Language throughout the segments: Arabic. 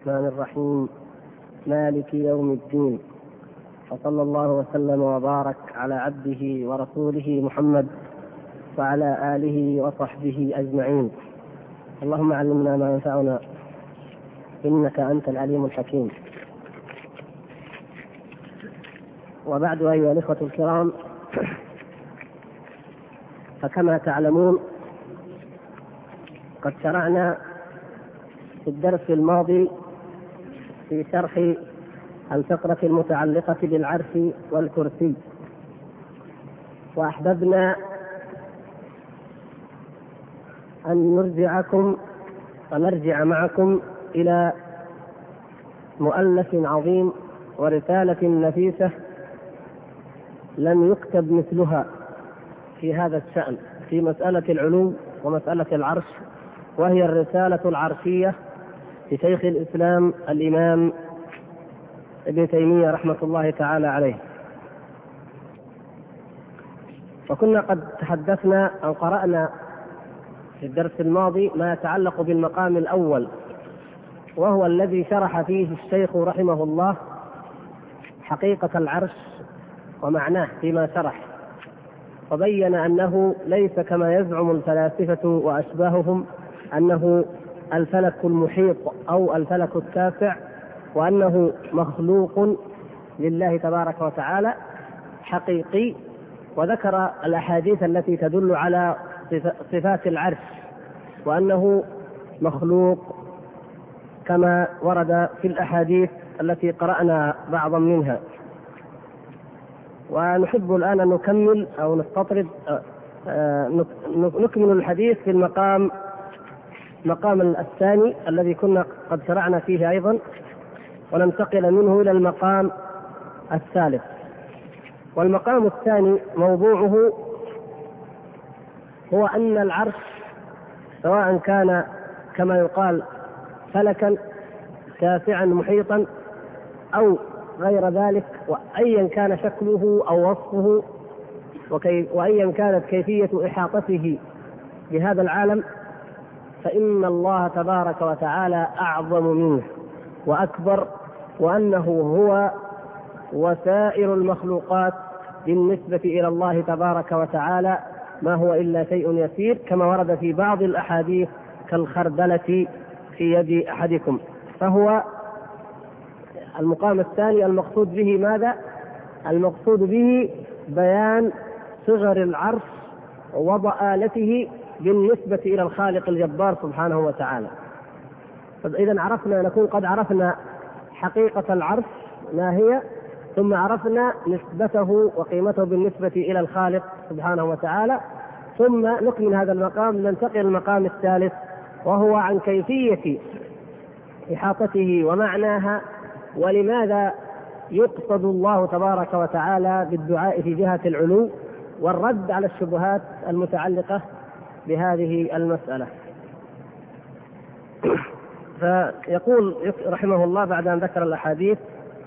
الرحمن الرحيم مالك يوم الدين، وصلى الله وسلم وبارك على عبده ورسوله محمد وعلى آله وصحبه أجمعين. اللهم علمنا ما ينفعنا إنك أنت العليم الحكيم. وبعد أيها الإخوة الكرام، فكما تعلمون قد شرعنا في الدرس الماضي في شرح الفقرة المتعلقة بالعرش والكرسي، وأحببنا أن نرجع معكم إلى مؤلف عظيم ورسالة نفيسة لم يكتب مثلها في هذا الشأن في مسألة العلو ومسألة العرش، وهي الرسالة العرشية لشيخ الإسلام الإمام ابن تيمية رحمة الله تعالى عليه. وكنا قد تحدثنا أو قرأنا في الدرس الماضي ما يتعلق بالمقام الأول، وهو الذي شرح فيه الشيخ رحمه الله حقيقة العرش ومعناه فيما شرح، وبين أنه ليس كما يزعم الفلاسفة وأشباههم أنه الفلك المحيط أو الفلك التاسع، وأنه مخلوق لله تبارك وتعالى حقيقي، وذكر الأحاديث التي تدل على صفات العرش وأنه مخلوق كما ورد في الأحاديث التي قرأنا بعضا منها. ونحب الآن أن نكمل أو نستطرد نكمل الحديث في المقام الثاني الذي كنا قد شرعنا فيه أيضا، وننتقل منه إلى المقام الثالث. والمقام الثاني موضوعه هو أن العرش سواء كان كما يقال فلكا تاسعا محيطا أو غير ذلك، وأيا كان شكله أو وصفه وأيا كانت كيفية إحاطته بهذا العالم، فإن الله تبارك وتعالى أعظم منه وأكبر، وأنه هو وسائر المخلوقات بالنسبة إلى الله تبارك وتعالى ما هو إلا شيء يسير، كما ورد في بعض الأحاديث كالخردلة في يد أحدكم. فهو المقام الثاني المقصود به ماذا؟ المقصود به بيان صغر العرش وضآلته بالنسبة إلى الخالق الجبار سبحانه وتعالى. إذا عرفنا نكون قد عرفنا حقيقة العرش ما هي، ثم عرفنا نسبته وقيمته بالنسبة إلى الخالق سبحانه وتعالى، ثم نكمل هذا المقام ننتقل المقام الثالث، وهو عن كيفية إحاطته ومعناها، ولماذا يقصد الله تبارك وتعالى بالدعاء في جهة العلو، والرد على الشبهات المتعلقة بهذه المسألة. فيقول رحمه الله بعد أن ذكر الأحاديث: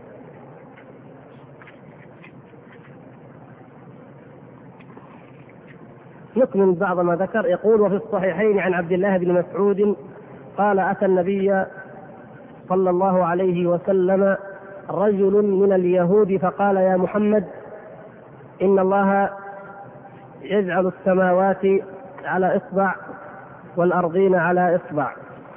نكمل بعض ما ذكر. يقول: وفي الصحيحين عن عبد الله بن مسعود قال: أتى النبي صلى الله عليه وسلم رجل من اليهود فقال: يا محمد، إن الله يجعل السماوات على إصبع والأرضين على إصبع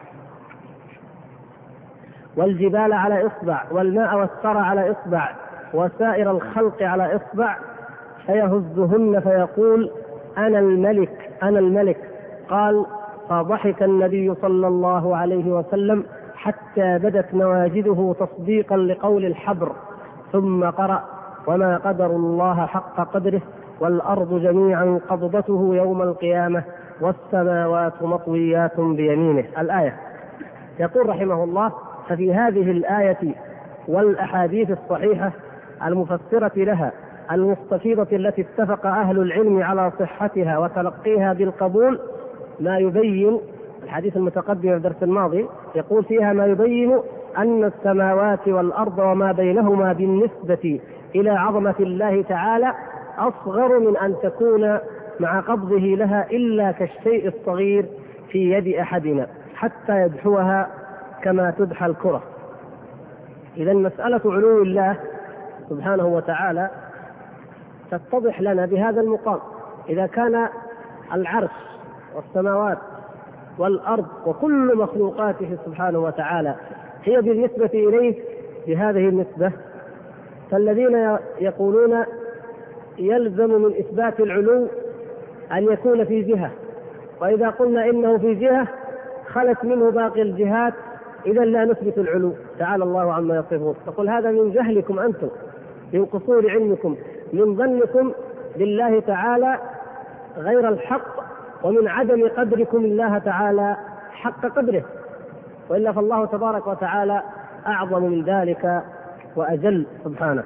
والجبال على إصبع والماء والثرى على إصبع وسائر الخلق على إصبع، فيهزهن فيقول: أنا الملك أنا الملك. قال: فضحك النبي صلى الله عليه وسلم حتى بدت نواجذه تصديقا لقول الحبر، ثم قرأ: وما قدر الله حق قدره والأرض جميعا قبضته يوم القيامة والسماوات مطويات بيمينه. الآية. يقول رحمه الله: ففي هذه الآية والأحاديث الصحيحة المفسرة لها المستفيضة التي اتفق أهل العلم على صحتها وتلقيها بالقبول ما يبين، الحديث المتقدم في الدرس الماضي يقول فيها ما يبين أن السماوات والأرض وما بينهما بالنسبة إلى عظمة الله تعالى أصغر من أن تكون مع قبضه لها إلا كالشيء الصغير في يد أحدنا حتى يدحوها كما تدحى الكرة. إذا مسألة علو الله سبحانه وتعالى تتضح لنا بهذا المقام. إذا كان العرش والسماوات والأرض وكل مخلوقاته سبحانه وتعالى هي بالنسبة إليه بهذه النسبة، فالذين يقولون يلزم من إثبات العلو أن يكون في جهة، وإذا قلنا إنه في جهة خلت منه باقي الجهات، إذا لا نثبت العلو، تعالى الله عما يصفون. تقول هذا من جهلكم أنتم، من قصور علمكم، من ظنكم بالله تعالى غير الحق، ومن عدم قدركم الله تعالى حق قدره، وإلا فالله تبارك وتعالى أعظم من ذلك وأجل سبحانه.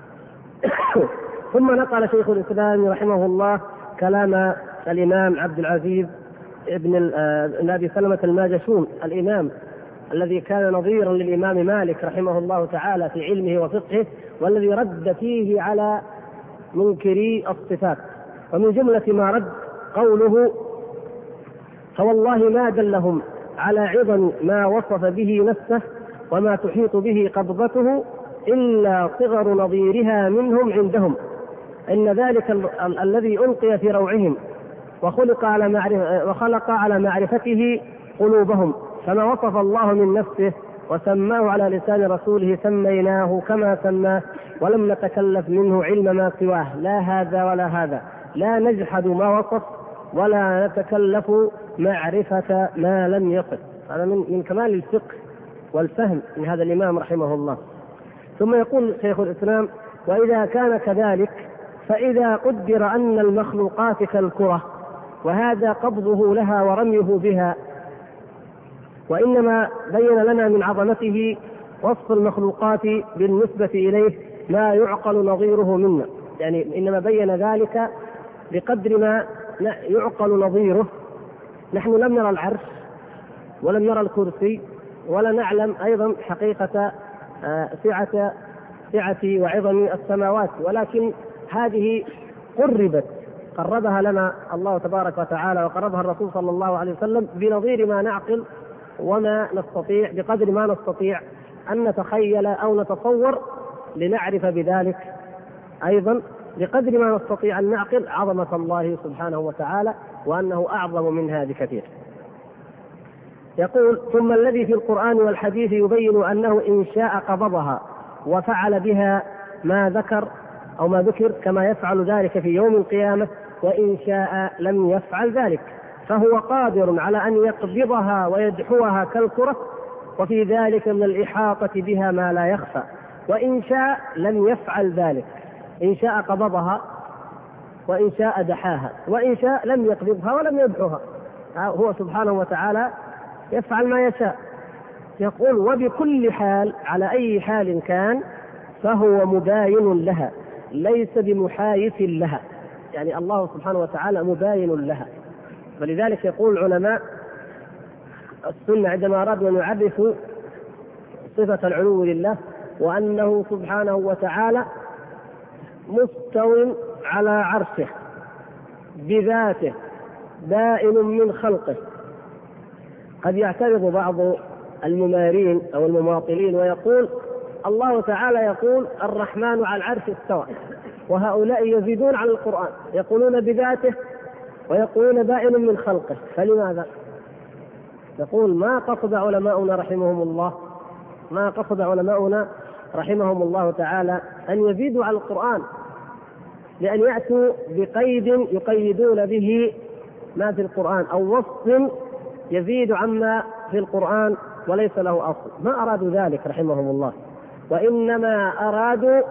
ثم نقل شيخ الإسلام رحمه الله كلام الإمام عبد العزيز ابن أبي سلمة الماجشون، الإمام الذي كان نظيرا للإمام مالك رحمه الله تعالى في علمه وفقهه، والذي رد فيه على منكري الصفات. ومن جملة ما رد قوله: فوالله ما دلهم على عظم ما وصف به نفسه وما تحيط به قبضته إلا صغر نظيرها منهم عندهم، إن ذلك الذي ألقي في روعهم وخلق على معرفته قلوبهم، فما وصف الله من نفسه وسماه على لسان رسوله سميناه كما سماه، ولم نتكلف منه علم ما سواه، لا هذا ولا هذا، لا نجحد ما وصف ولا نتكلف معرفة ما لم يصف. هذا من كمال الفقه والفهم من هذا الإمام رحمه الله. ثم يقول شيخ الإسلام: وإذا كان كذلك فإذا قدر أن المخلوقات كالكرة وهذا قبضه لها ورميه بها، وإنما بين لنا من عظمته وصف المخلوقات بالنسبة إليه ما يعقل نظيره منا، يعني إنما بين ذلك بقدر ما يعقل نظيره. نحن لم نرى العرش ولم نرى الكرسي ولا نعلم أيضا حقيقة سعة وعظم السماوات، ولكن هذه قربها لنا الله تبارك وتعالى، وقربها الرسول صلى الله عليه وسلم بنظير ما نعقل وما نستطيع، بقدر ما نستطيع أن نتخيل أو نتصور، لنعرف بذلك أيضا بقدر ما نستطيع أن نعقل عظمة الله سبحانه وتعالى وأنه أعظم منها بكثير. يقول: ثم الذي في القرآن والحديث يبين أنه إن شاء قبضها وفعل بها ما ذكر أو ما ذكر، كما يفعل ذلك في يوم القيامة، وإن شاء لم يفعل ذلك، فهو قادر على أن يقبضها ويدحوها كالكرة، وفي ذلك من الإحاطة بها ما لا يخفى. وإن شاء لم يفعل ذلك، إن شاء قبضها وإن شاء دحاها، وإن شاء لم يقبضها ولم يدحوها، هو سبحانه وتعالى يفعل ما يشاء. يقول: وبكل حال، على أي حال كان، فهو مباين لها ليس بمحايث لها، يعني الله سبحانه وتعالى مباين لها. ولذلك يقول علماء السنة عندما أرادوا أن يعرفوا صفة العلو لله، وأنه سبحانه وتعالى مستو على عرشه بذاته بائن من خلقه. قد يعترض بعض الممارين أو المماطلين ويقول: الله تعالى يقول الرحمن على العرش استوى، وهؤلاء يزيدون على القرآن يقولون بذاته ويقولون بائن من خلقه، فلماذا؟ يقول: ما قصد علماؤنا رحمهم الله تعالى أن يزيدوا على القرآن، لأن يأتوا بقيد يقيدون به ما في القرآن، أو وصف يزيد عما في القرآن وليس له أصل. ما أرادوا ذلك رحمهم الله، وإنما أرادوا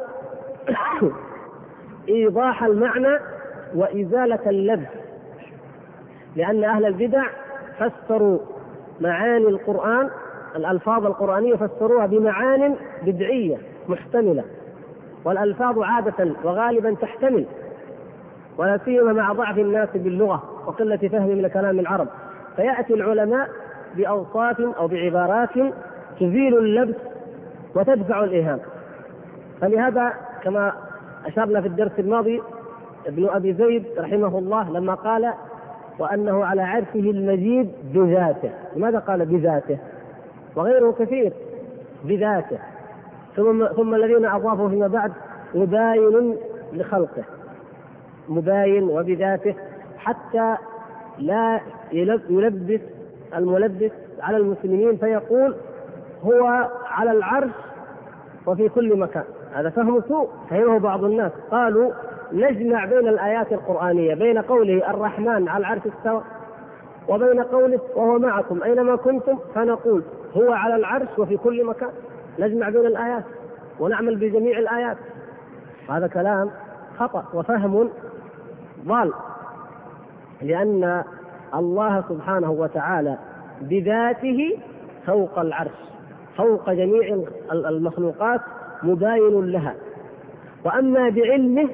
إيضاح المعنى وإزالة اللبس، لأن أهل البدع فسروا معاني القرآن، الألفاظ القرآنية فسروها بمعان بدعية محتملة، والألفاظ عادة وغالبا تحتمل، ولا سيما مع ضعف الناس باللغة وقلة فهمهم لكلام العرب، فيأتي العلماء بأوصاف أو بعبارات تزيل اللبس وتدفع الإيهام. فلهذا كما أشرنا في الدرس الماضي ابن أبي زيد رحمه الله لما قال: وأنه على عرشه المجيد بذاته. لماذا قال بذاته؟ وغيره كثير بذاته، ثم الذين أضافوا فيما بعد مباين لخلقه، مباين وبذاته، حتى لا يلبس الملبس على المسلمين فيقول هو على العرش وفي كل مكان. هذا فهم سوء فهمه بعض الناس، قالوا نجمع بين الآيات القرآنية بين قوله الرحمن على العرش استوى وبين قوله وهو معكم أينما كنتم، فنقول هو على العرش وفي كل مكان، نجمع بين الآيات ونعمل بجميع الآيات. هذا كلام خطأ وفهم ضال، لأن الله سبحانه وتعالى بذاته فوق العرش، فوق جميع المخلوقات، مباين لها. وأما بعلمه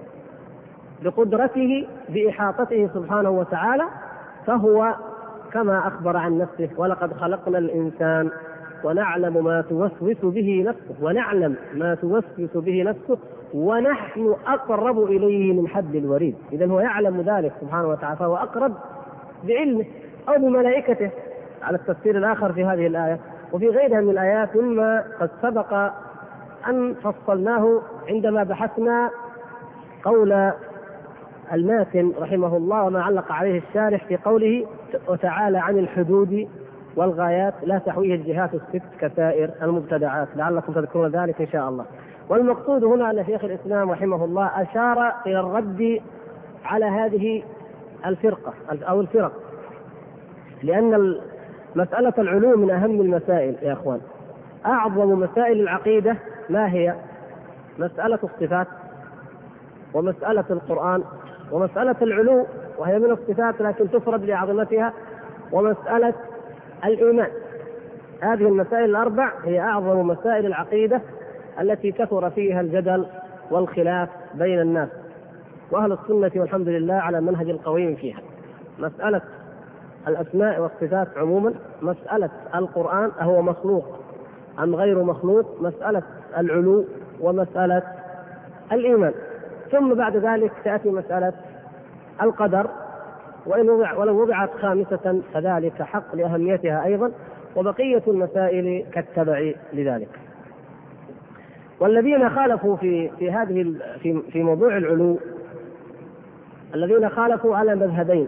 بقدرته بإحاطته سبحانه وتعالى فهو كما أخبر عن نفسه ولقد خلقنا الإنسان ونعلم ما توسوس به نفسه، ونعلم ما توسوس به نفسه ونحن أقرب إليه من حبل الوريد. إذن هو يعلم ذلك سبحانه وتعالى، فهو أقرب بعلمه أو بملائكته على التفسير الآخر في هذه الآية وفي غيرها من الآيات مما قد سبق أن فصلناه عندما بحثنا قول الماتن رحمه الله وما علق عليه الشارح في قوله وتعالى عن الحدود والغايات لا تحويه الجهات الست كسائر المبتدعات، لعلكم تذكرون ذلك إن شاء الله. والمقصود هنا أن شيخ الإسلام رحمه الله أشار إلى الرد على هذه الفرقة أو الفرق، لأن مسألة العلوم من أهم المسائل يا أخوان. أعظم مسائل العقيدة ما هي؟ مسألة الصفات ومسألة القرآن ومسألة العلو وهي من الصفات لكن تفرد لعظمتها، ومسألة الإيمان. هذه المسائل الأربع هي أعظم مسائل العقيدة التي كثر فيها الجدل والخلاف بين الناس، وأهل السنة والحمد لله على منهج القويم فيها. مسألة الأسماء والصفات عموما، مسألة القرآن أهو مخلوق أم غير مخلوق، مسألة العلو، ومسألة الإيمان. ثم بعد ذلك تأتي مسألة القدر، ولو وضعت خامسة فذلك حق لأهميتها أيضا، وبقية المسائل كالتبع لذلك. والذين خالفوا في موضوع العلو، الذين خالفوا على مذهبين: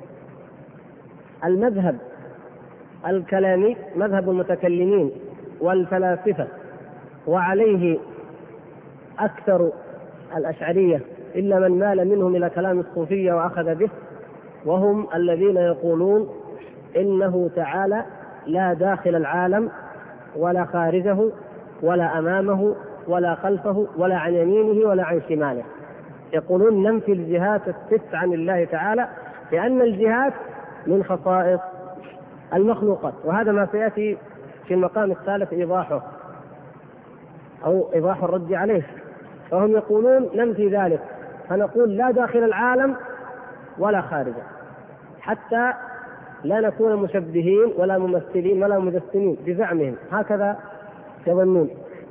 المذهب الكلامي مذهب المتكلمين والفلاسفة، وعليه أكثر الأشعرية إلا من مال منهم إلى كلام الصوفية وأخذ به، وهم الذين يقولون إنه تعالى لا داخل العالم ولا خارجه ولا أمامه ولا خلفه ولا عن يمينه ولا عن شماله. يقولون ننفي الجهات الست عن الله تعالى لأن الجهات من خصائص المخلوقات، وهذا ما سيأتي في المقام الثالث إيضاحه أو إيضاح الرد عليه. فهم يقولون ننفي ذلك، فنقول لا داخل العالم ولا خارجه، حتى لا نكون مشبهين ولا ممثلين ولا مجسمين بزعمهم، هكذا يظنون.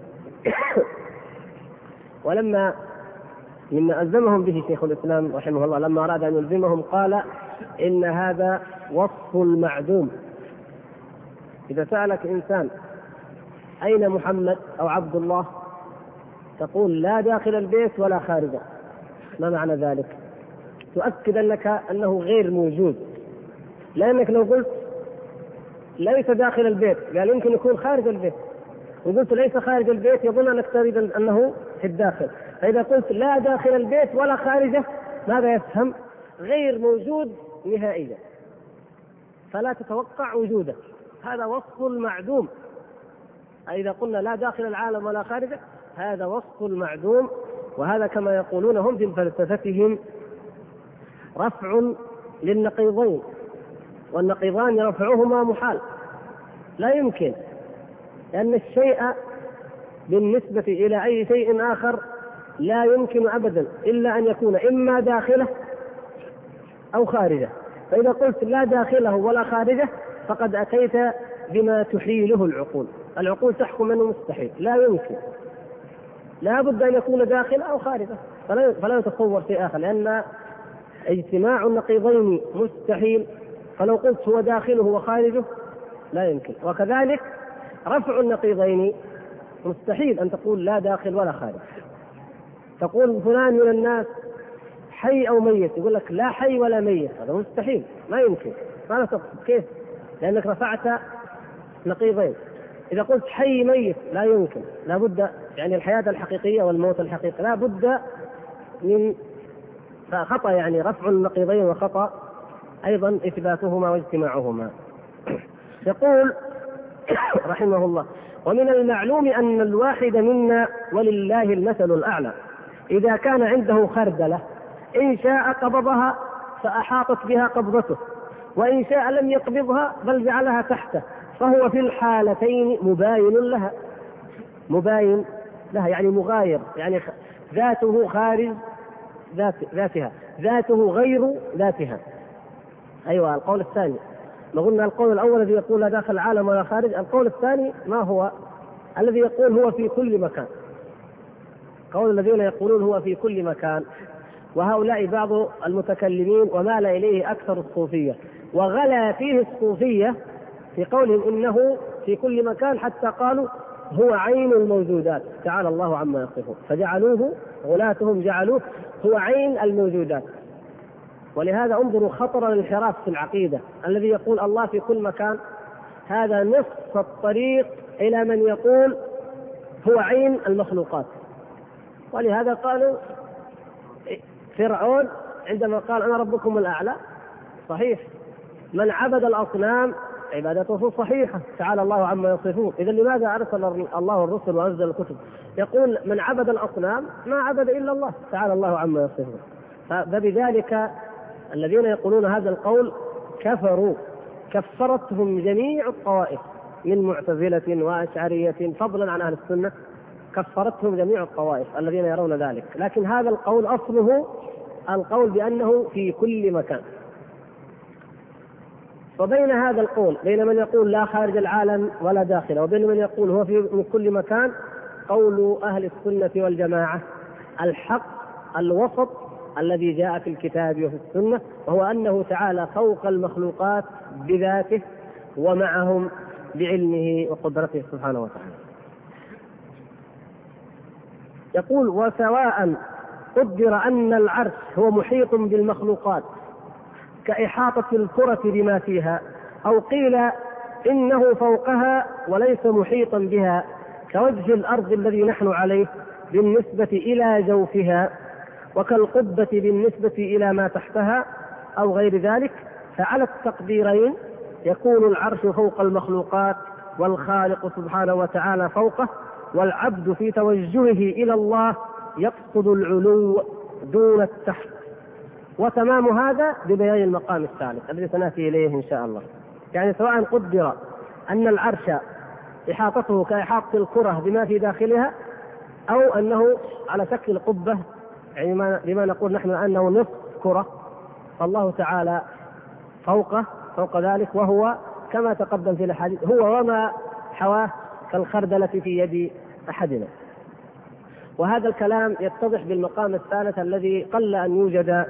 ولما مما ألزمهم به شيخ الإسلام رحمه الله لما أراد أن يلزمهم قال إن هذا وصف المعدوم. إذا سألك إنسان أين محمد أو عبد الله تقول لا داخل البيت ولا خارجه، ما معنى ذلك؟ تؤكد أنه غير موجود، لأنك لو قلت ليس داخل البيت قال يمكن يكون خارج البيت، وقلت ليس خارج البيت يظن أنك تريد أنه في الداخل. فإذا قلت لا داخل البيت ولا خارجه ماذا يفهم؟ غير موجود نهائيا، فلا تتوقع وجوده، هذا وصف المعدوم. إذا قلنا لا داخل العالم ولا خارجه هذا وصف المعدوم، وهذا كما يقولون هم في فلسفتهم رفع للنقيضين، والنقيضان رفعهما محال لا يمكن، لأن الشيء بالنسبة إلى أي شيء آخر لا يمكن أبدا إلا أن يكون إما داخله أو خارجه. فإذا قلت لا داخله ولا خارجه فقد أتيت بما تحيله العقول. العقول تحكم أنه مستحيل، لا يمكن، لا بد أن يكون داخل أو خارجه، فلا يتصور شيء آخر، لأن اجتماع النقيضين مستحيل. فلو قلت هو داخله وخارجه لا يمكن. وكذلك رفع النقيضين مستحيل أن تقول لا داخل ولا خارج. تقول فلان من الناس حي أو ميت، يقول لك لا حي ولا ميت، هذا مستحيل، ما يمكن. ماذا تقصد؟ كيف؟ لأنك رفعت نقيضين. إذا قلت حي ميت لا يمكن، لا بد يعني الحياة الحقيقية والموت الحقيقي لا بد من خطأ، يعني رفع النقيضين وخطأ أيضا إثباتهما واجتماعهما. يقول رحمه الله: ومن المعلوم أن الواحد منا ولله المثل الأعلى إذا كان عنده خردلة إن شاء قبضها فأحاطت بها قبضته، وإن شاء لم يقبضها بل جعلها تحته، فهو في الحالتين مباين لها. مباين لها يعني مغاير، يعني ذاته خارج ذاتها، ذاته غير ذاتها. أيوة القول الثاني، ما قلنا القول الأول الذي يقول لا داخل العالم ولا خارج، القول الثاني ما هو؟ الذي يقول هو في كل مكان. قول الذين يقولون هو في كل مكان، وهؤلاء بعض المتكلمين ومال إليه أكثر الصوفية، وغلا فيه الصوفية في قولهم إنه في كل مكان، حتى قالوا هو عين الموجودات تعالى الله عما يصفون، فجعلوه غلاتهم جعلوه هو عين الموجودات. ولهذا انظروا خطر الانحراف في العقيدة، الذي يقول الله في كل مكان هذا نصف الطريق إلى من يقول هو عين المخلوقات. ولهذا قالوا فرعون عندما قال أنا ربكم الأعلى صحيح، من عبد الأصنام عبادته صحيحة تعالى الله عما يصفون. إذا لماذا أرسل الله الرسل وأنزل الكتب؟ يقول من عبد الأصنام ما عبد إلا الله تعالى الله عما يصفون. فبذلك الذين يقولون هذا القول كفروا، كفرتهم جميع الطوائف من معتزلة وأشعرية فضلا عن أهل السنة، كفرتهم جميع الطوائف الذين يرون ذلك. لكن هذا القول أصله القول بأنه في كل مكان. وبين هذا القول بين من يقول لا خارج العالم ولا داخله، وبين من يقول هو في كل مكان، قول أهل السنة والجماعة الحق الوسط الذي جاء في الكتاب وفي السنة، وهو أنه تعالى فوق المخلوقات بذاته ومعهم بعلمه وقدرته سبحانه وتعالى. يقول وسواء قدر أن العرش هو محيط بالمخلوقات كإحاطة الكرة بما فيها، أو قيل إنه فوقها وليس محيطا بها كوجه الأرض الذي نحن عليه بالنسبة إلى جوفها، وكالقبة بالنسبة إلى ما تحتها أو غير ذلك، فعلى التقديرين يكون العرش فوق المخلوقات والخالق سبحانه وتعالى فوقه، والعبد في توجهه إلى الله يقصد العلو دون التحت. وتمام هذا ببيان المقام الثالث الذي سنأتي إليه إن شاء الله. يعني سواء قدر أن العرش إحاطته كإحاطة الكرة بما في داخلها، أو أنه على شكل قبة، يعني بما نقول نحن أنه نصف كرة، فالله تعالى فوق ذلك، وهو كما تقدم في الحديث هو وما حواه كالخردلة في يد أحدنا. وهذا الكلام يتضح بالمقام الثالث الذي قل أن يوجد،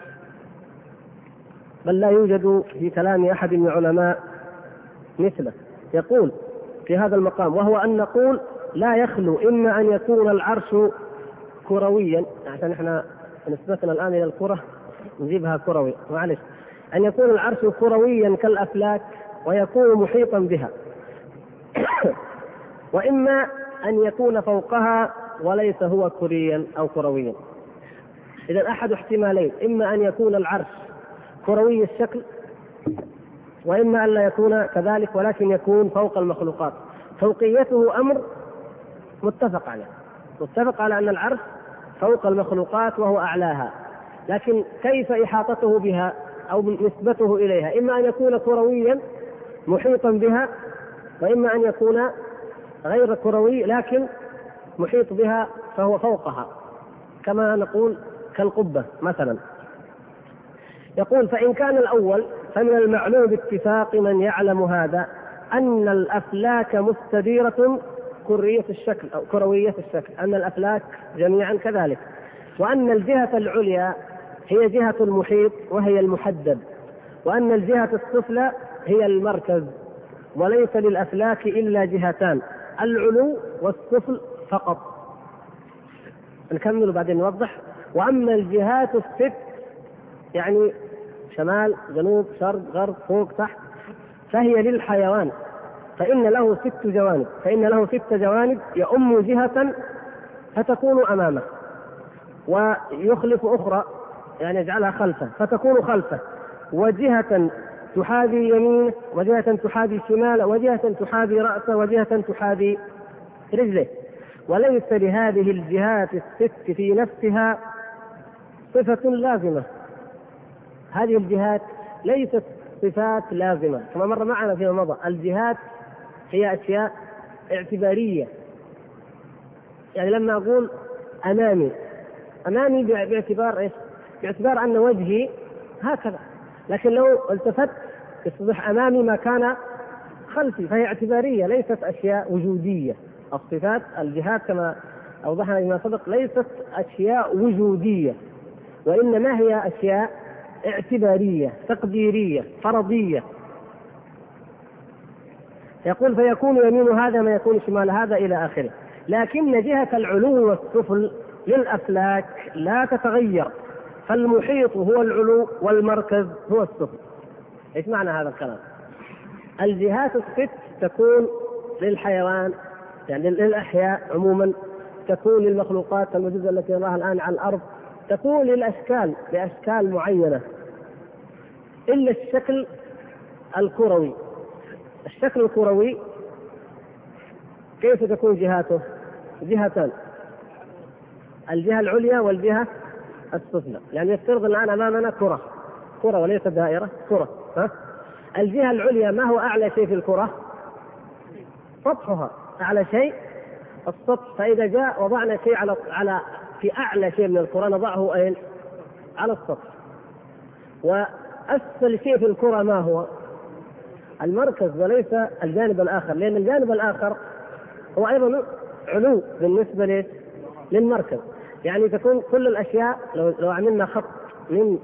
بل لا يوجد في كلام أحد من العلماء مثله. يقول في هذا المقام وهو أن نقول لا يخلو إما أن يكون العرش كرويا، عشان احنا نسبتنا الآن إلى الكرة نجيبها كروي، معلش، أن يكون العرش كرويا كالأفلاك ويكون محيطا بها، وإما أن يكون فوقها وليس هو كريا أو كرويا. إذا أحد احتمالين، إما أن يكون العرش كروي الشكل، وإما أن لا يكون كذلك ولكن يكون فوق المخلوقات. فوقيته أمر متفق عليه، متفق على أن العرش فوق المخلوقات وهو أعلاها، لكن كيف إحاطته بها أو نسبته إليها؟ إما أن يكون كرويا محيطا بها، وإما أن يكون غير كروي لكن محيط بها فهو فوقها، كما نقول كالقبة مثلا. يقول فإن كان الأول فمن المعلوم باتفاق من يعلم هذا أن الأفلاك مستديرة كرية الشكل أو كروية الشكل، أن الأفلاك جميعا كذلك، وأن الجهة العليا هي جهة المحيط وهي المحدد، وأن الجهة السفلى هي المركز وليس للأفلاك إلا جهتان، العلو والسفل فقط. نكمل وبعدين نوضح. وأما الجهات الست، يعني شمال جنوب شرق غرب فوق تحت، فهي للحيوان، فإن له 6 جوانب، فإن له 6 جوانب يؤم جهة فتكون أمامه، ويخلف أخرى يعني يجعلها خلفه فتكون خلفه، وجهة تحاذي يمينه، وجهة تحاذي شماله، وجهة تحاذي رأسه، وجهة تحاذي رجله. وليس لهذه الجهات الست في نفسها صفة لازمة. هذه الجهات ليست صفات لازمة كما مر معنا فيما مضى. الجهات هي أشياء اعتبارية. يعني لما أقول أمامي باعتبار إيش؟ باعتبار أن وجهي هكذا، لكن لو التفت يصبح أمامي ما كان خلفي، فهي اعتبارية ليست أشياء وجودية. الصفات الجهات كما أوضحنا فيما سبق ليست أشياء وجودية، وإنما هي أشياء اعتبارية تقديرية فرضية. يقول فيكون يمين هذا ما يكون شمال هذا إلى آخره. لكن جهة العلو والسفل للأفلاك لا تتغير، فالمحيط هو العلو والمركز هو السفل. ايش معنى هذا الكلام؟ الجهات ال6 تكون للحيوان يعني للأحياء عموما، تكون للمخلوقات الموجودة التي نراها الآن على الأرض، تكون للأشكال بأشكال معينة، إلا الشكل الكروي. الشكل الكروي كيف تكون جهاته؟ جهتان، الجهة العليا والجهة السفلى. يعني يفترض الآن أمامنا كرة وليس دائرة، كرة. الجهة العليا ما هو أعلى شيء في الكرة؟ سطحها أعلى شيء السطح. فإذا جاء وضعنا شيء على في أعلى شيء من الكرة نضعه أين؟ على السطح. وأسفل شيء في الكرة ما هو؟ المركز وليس الجانب الآخر، لأن الجانب الآخر هو أيضا علو بالنسبة للمركز. يعني تكون كل الأشياء لو عملنا خط من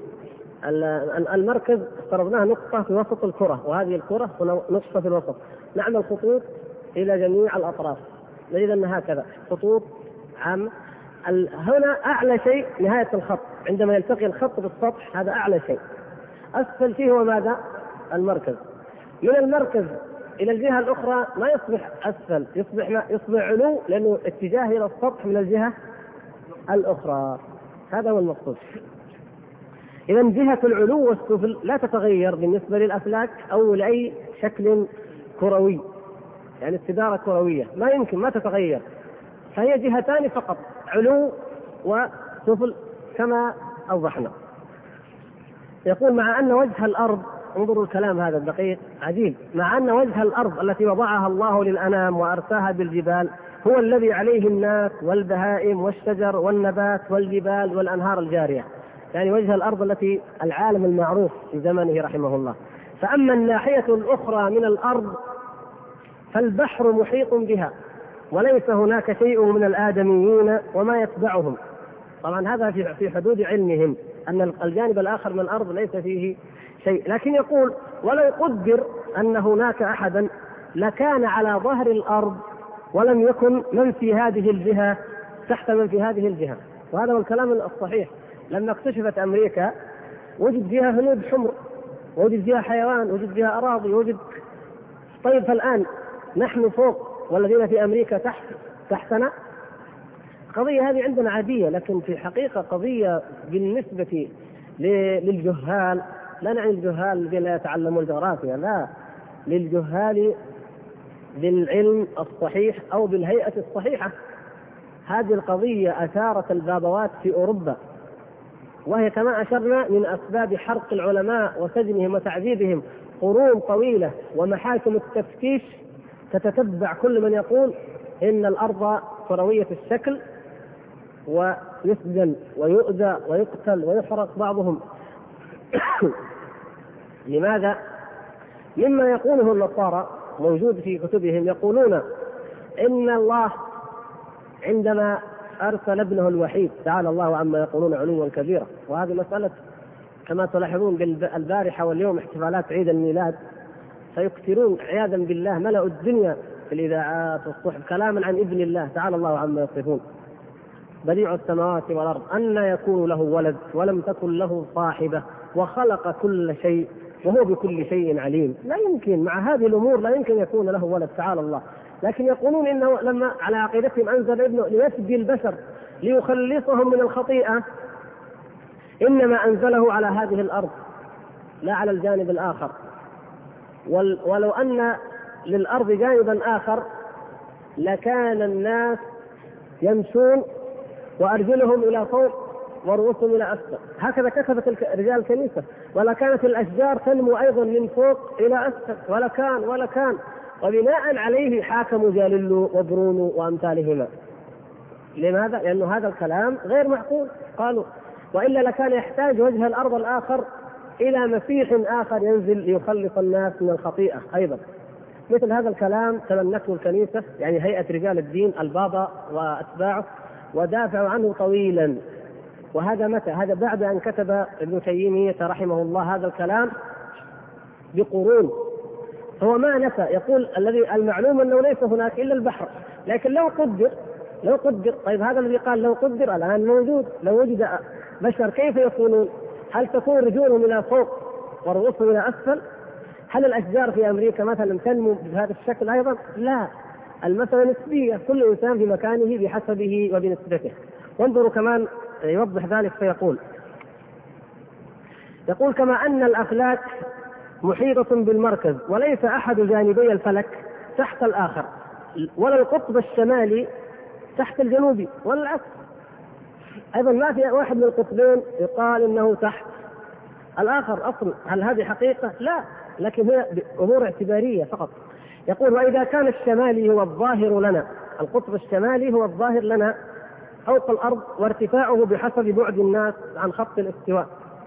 المركز افترضناها نقطة في وسط الكرة، وهذه الكرة نقطة في الوسط، نعمل خطوط إلى جميع الأطراف، نجد أن هكذا خطوط عامة. هنا أعلى شيء نهاية الخط، عندما يلتقي الخط بالسطح هذا أعلى شيء. أسفل شيء هو ماذا؟ المركز. من المركز إلى الجهة الأخرى ما يصبح أسفل، يصبح علو، لأنه اتجاه إلى السطح من الجهة الأخرى. هذا هو المقصود. إذن جهة العلو والسفل لا تتغير بالنسبة للأفلاك أو لأي شكل كروي، يعني استدارة كروية ما يمكن ما تتغير، فهي جهتان فقط، علو وسفل كما أوضحنا. يقول مع أن وجه الأرض، انظروا الكلام هذا الدقيق عجيب، مع أن وجه الأرض التي وضعها الله للأنام وأرساها بالجبال هو الذي عليه الناس والبهائم والشجر والنبات والجبال والأنهار الجارية، يعني وجه الأرض التي العالم المعروف في زمنه رحمه الله. فأما الناحية الأخرى من الأرض فالبحر محيط بها، وليس هناك شيء من الآدميين وما يتبعهم. طبعا هذا في حدود علمهم أن الجانب الآخر من الأرض ليس فيه شيء، لكن يقول ولو قدر أن هناك أحدا لكان على ظهر الأرض ولم يكن من في هذه الجهة تحت من في هذه الجهة. وهذا هو الكلام الصحيح. لما اكتشفت أمريكا وجد فيها هنود حمر، وجد فيها حيوان، وجد فيها أراضي، وجد. طيب فالآن نحن فوق والذين في أمريكا تحتنا. القضية هذه عندنا عادية، لكن في الحقيقة قضية بالنسبة للجهال، لا نعني الجهال الذين لا يتعلمون الجغرافيا، لا، للجهال بالعلم الصحيح أو بالهيئة الصحيحة. هذه القضية أثارت البابوات في أوروبا، وهي كما أشرنا من أسباب حرق العلماء وسجنهم وتعذيبهم قرون طويلة، ومحاكم التفتيش تتتبع كل من يقول إن الأرض كروية الشكل، ويسجن ويؤذى ويقتل ويحرق بعضهم. لماذا؟ مما يقوله النصارى موجود في كتبهم، يقولون إن الله عندما أرسل ابنه الوحيد، تعالى الله عما يقولون علوا كبيرا. وهذه مسألة كما تلاحظون بالبارحة واليوم احتفالات عيد الميلاد، فيكثرون عياذا بالله، ملأوا الدنيا في الإذاعات والصحف كلاما عن ابن الله تعالى الله عما يصفون. بديع السماوات والأرض أن يكون له ولد ولم تكن له صاحبة وخلق كل شيء وهو بكل شيء عليم. لا يمكن مع هذه الأمور لا يمكن يكون له ولد تعالى الله. لكن يقولون إنه لما على عقيدتهم أنزل ابنه ليفدي البشر ليخلصهم من الخطيئة، إنما أنزله على هذه الأرض لا على الجانب الآخر. ولو أن للأرض جانبا آخر لكان الناس يمشون وأرجلهم إلى فوق ورؤوسهم إلى أسفل، هكذا كتبت رجال الكنيسة. ولا كانت الأشجار تنمو أيضا من فوق إلى أسفل، ولا كان وبناء عليه حاكموا جاليليو وبرونو وأمثالهما. لماذا؟ لأنه هذا الكلام غير معقول قالوا، وإلا لكان يحتاج وجه الأرض الآخر إلى مسيح آخر ينزل ليخلص الناس من الخطيئة أيضا. مثل هذا الكلام تبنته الكنيسة، يعني هيئة رجال الدين البابا وأتباعه، ودافعوا عنه طويلا. وهذا متى؟ هذا بعد أن كتب ابن تيمية رحمه الله هذا الكلام بقرون. هو ما نفى، يقول الذي المعلوم أنه ليس هناك إلا البحر، لكن لو قدر طيب هذا الذي قال لو قدر الآن موجود، لو وجد بشر كيف يكونون؟ هل تكون رجولهم إلى فوق ورؤوسهم إلى أسفل؟ هل الأشجار في أمريكا مثلا تنمو بهذا الشكل أيضا؟ لا، المسألة نسبية، كل إنسان في مكانه بحسبه وبنسبته. وانظروا كمان يوضح ذلك فيقول كما أن الأفلاك محيطة بالمركز وليس أحد جانبي الفلك تحت الآخر، ولا القطب الشمالي تحت الجنوبي، ولا العكس. أيضا ما في واحد من القطبين يقال إنه تحت الآخر أصلا. هل هذه حقيقة؟ لا، لكن هي أمور اعتبارية فقط. يقول وإذا كان الشمالي هو الظاهر لنا، القطب الشمالي هو الظاهر لنا فوق الأرض وارتفاعه بحسب بعد الناس عن خط الاستواء،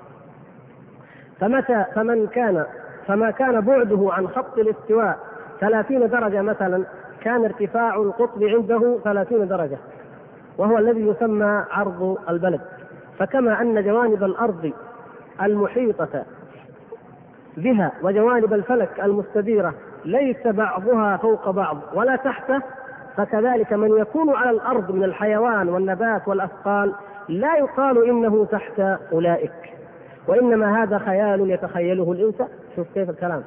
فما كان بعده عن خط الاستواء 30 درجة مثلا، كان ارتفاع القطب عنده 30 درجة، وهو الذي يسمى عرض البلد. فكما أن جوانب الأرض المحيطة بها وجوانب الفلك المستديرة ليس بعضها فوق بعض ولا تحته، فكذلك من يكون على الأرض من الحيوان والنبات والأثقال لا يقال إنه تحت أولئك، وإنما هذا خيال يتخيله الإنسان. شوف كيف الكلام.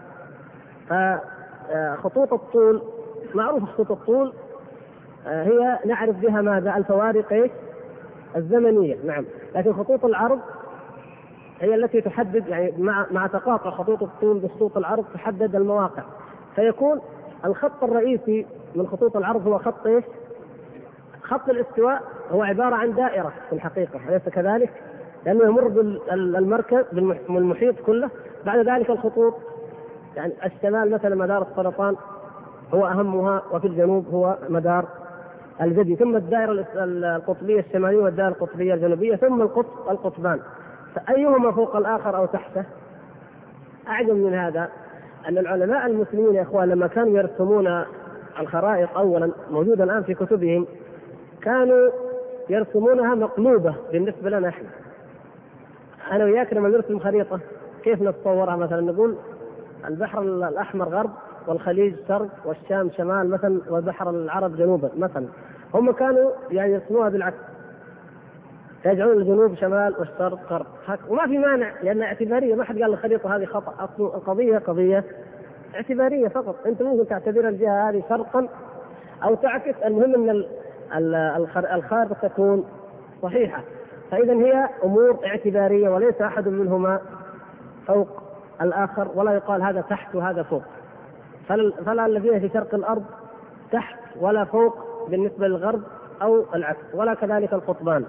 فخطوط الطول معروف، خطوط الطول هي نعرف بها ماذا؟ الفوارق الزمنية، نعم. لكن خطوط العرض هي التي تحدد، يعني مع تقاطع خطوط الطول بخطوط العرض تحدد المواقع. فيكون الخط الرئيسي من خطوط العرض هو خط خط الاستواء، هو عبارة عن دائرة في الحقيقة، أليس كذلك؟ لأنه يمر بالمركز بالمحيط كله. بعد ذلك الخطوط، يعني الشمال مثلا مدار السرطان هو أهمها، وفي الجنوب هو مدار الجدي، ثم الدائرة القطبية الشمالية والدائرة القطبية الجنوبية، ثم القطبان. فأيهما فوق الآخر أو تحته؟ أعجب من هذا أن العلماء المسلمين يا إخوان لما كانوا يرسمون الخرائط أولا موجودة الآن في كتبهم، كانوا يرسمونها مقلوبة بالنسبة لنا احنا. أنا وياك لما نرسم خريطة كيف نتصورها؟ مثلا نقول البحر الأحمر غرب، والخليج شرق، والشام شمال مثلا، والبحر العرب جنوبا مثلا. هم كانوا يعني يرسموها بالعكس، يجعلون الجنوب شمال والشرق غرب، وما في مانع لأنها اعتبارية. ما حد قال الخريطة هذه خطأ، أصل القضية قضية اعتبارية فقط. أنت ممكن تعتبر الجهة هذه شرقا أو تعكس، المهم أن الخارطة تكون صحيحة. فإذا هي أمور اعتبارية وليس أحد منهما فوق الآخر، ولا يقال هذا تحت وهذا فوق. فلا الذين في شرق الأرض تحت ولا فوق بالنسبة للغرب أو العكس، ولا كذلك القطبان.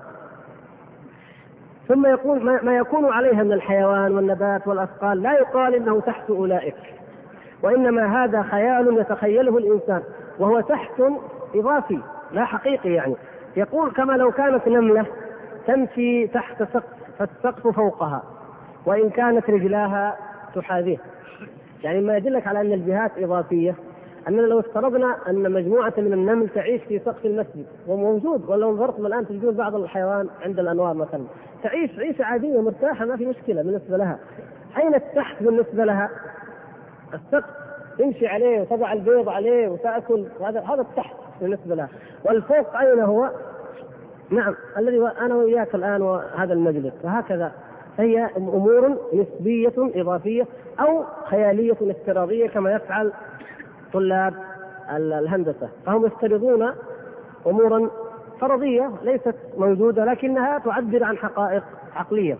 ثم يقول ما يكون عليها من الحيوان والنبات والأثقال لا يقال إنه تحت أولئك، وإنما هذا خيال يتخيله الإنسان، وهو تحت إضافي لا حقيقي. يعني يقول كما لو كانت نملة تمشي تحت سقف فالسقف فوقها وإن كانت رجلاها تحاذيه. يعني ما يدلك على أن الجهات إضافية. أننا لو افترضنا أن مجموعة من النمل تعيش في سقف المسجد وموجود، ولو نظرتم الآن تجدون بعض الحيوان عند الأنوار مثلا تعيش عيشة عادية مرتاحة ما في مشكلة بالنسبة لها. أين التحت بالنسبة لها؟ السقف. تمشي عليه وتضع البيض عليه وتأكل، هذا التحت بالنسبة لها. والفوق أين هو؟ نعم الذي أنا وإياك الآن وهذا المجلس، وهكذا. هي أمور نسبية إضافية أو خيالية افتراضية كما يفعل طلاب الهندسة، فهم يفترضون أمورا فرضية ليست موجودة لكنها تعبر عن حقائق عقلية.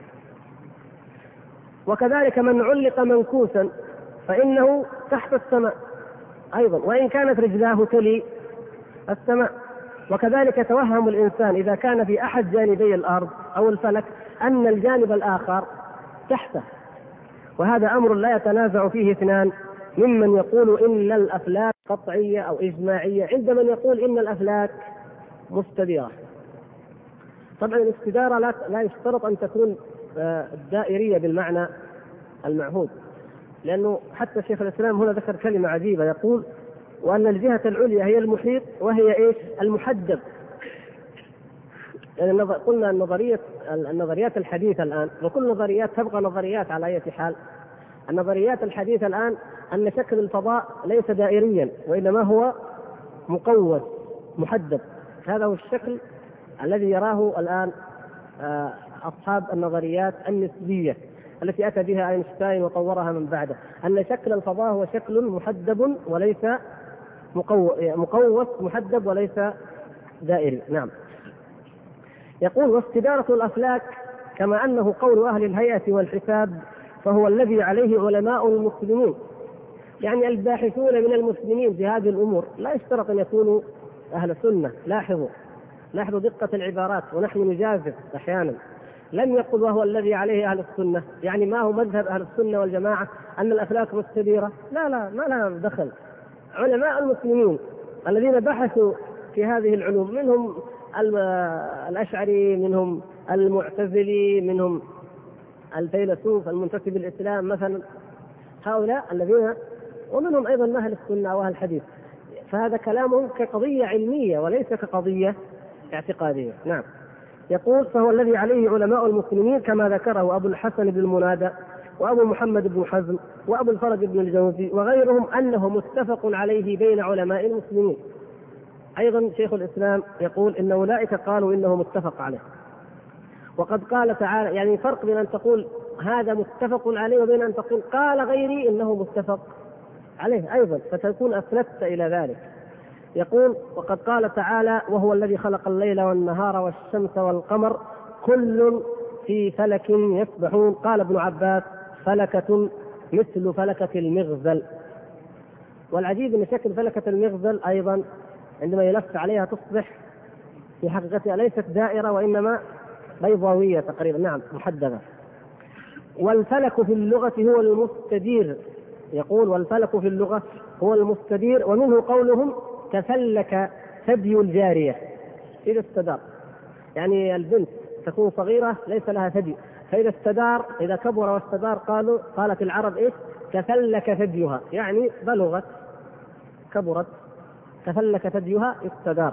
وكذلك من علق منكوسا فإنه تحت السماء أيضا وإن كانت رجلاه تلي السماء. وكذلك توهم الإنسان إذا كان في أحد جانبي الأرض أو الفلك أن الجانب الآخر تحته، وهذا أمر لا يتنازع فيه اثنان ممن يقول إن الأفلاك قطعية أو إجماعية، عند من يقول إن الأفلاك مستديرة. طبعا الاستدارة لا يشترط أن تكون دائرية بالمعنى المعهود، لأنه حتى شيخ الإسلام هنا ذكر كلمة عجيبة، يقول وأن الجهة العليا هي المحيط وهي إيش؟ المحدب. يعني قلنا النظريات الحديثة الآن، وكل نظريات تبقى نظريات على أي حال. النظريات الحديثة الآن أن شكل الفضاء ليس دائريا وإنما هو مقوس محدب. هذا هو الشكل الذي يراه الآن أصحاب النظريات النسبية التي أتى بها أينشتاين وطورها من بعده، أن شكل الفضاء هو شكل محدب وليس مقوس محدب وليس دائري. نعم. يقول واستدارة الأفلاك كما أنه قول أهل الهيئة والحساب فهو الذي عليه علماء المسلمين، يعني الباحثون من المسلمين في هذه الأمور لا يشترط أن يكونوا أهل سنة. لاحظوا دقة العبارات ونحن نجازف أحيانا. لم يقل وهو الذي عليه أهل السنة، يعني ما هو مذهب أهل السنة والجماعة أن الأفلاك مستديرة، لا ما لها دخل. علماء المسلمين الذين بحثوا في هذه العلوم، منهم الأشعري، منهم المعتزلي، منهم الفيلسوف المنتسب الإسلام مثلا، هؤلاء الذين، ومنهم أيضا أهل السنة وأهل الحديث، فهذا كلامهم كقضية علمية وليس كقضية اعتقادية. نعم. يقول فهو الذي عليه علماء المسلمين كما ذكره أبو الحسن بن المنادى وأبو محمد بن حزم وأبو الفرج بن الجوزي وغيرهم أنه متفق عليه بين علماء المسلمين. أيضا شيخ الإسلام يقول إن أولئك قالوا إنه متفق عليه. وقد قال تعالى، يعني فرق بين أن تقول هذا متفق عليه وبين أن تقول قال غيري إنه متفق عليه أيضا، فتكون أسندت إلى ذلك. يقول وقد قال تعالى وهو الذي خلق الليل والنهار والشمس والقمر كل في فلك يسبحون. قال ابن عباس فلكة مثل فلكة المغزل. والعجيب أن شكل فلكة المغزل أيضا عندما يلف عليها تصبح في حقيقتها ليست دائرة وإنما بيضاوية تقريبا، نعم محددة. والفلك في اللغة هو المستدير. يقول والفلك في اللغة هو المستدير، ومنه قولهم تفلك ثدي الجارية إذا استدار، يعني البنت تكون صغيرة ليس لها ثدي، فإذا استدار إذا كبر واستدار قالت العرب إيش؟ تفلك ثديها، يعني بلغت كبرت تفلك ثديها استدار.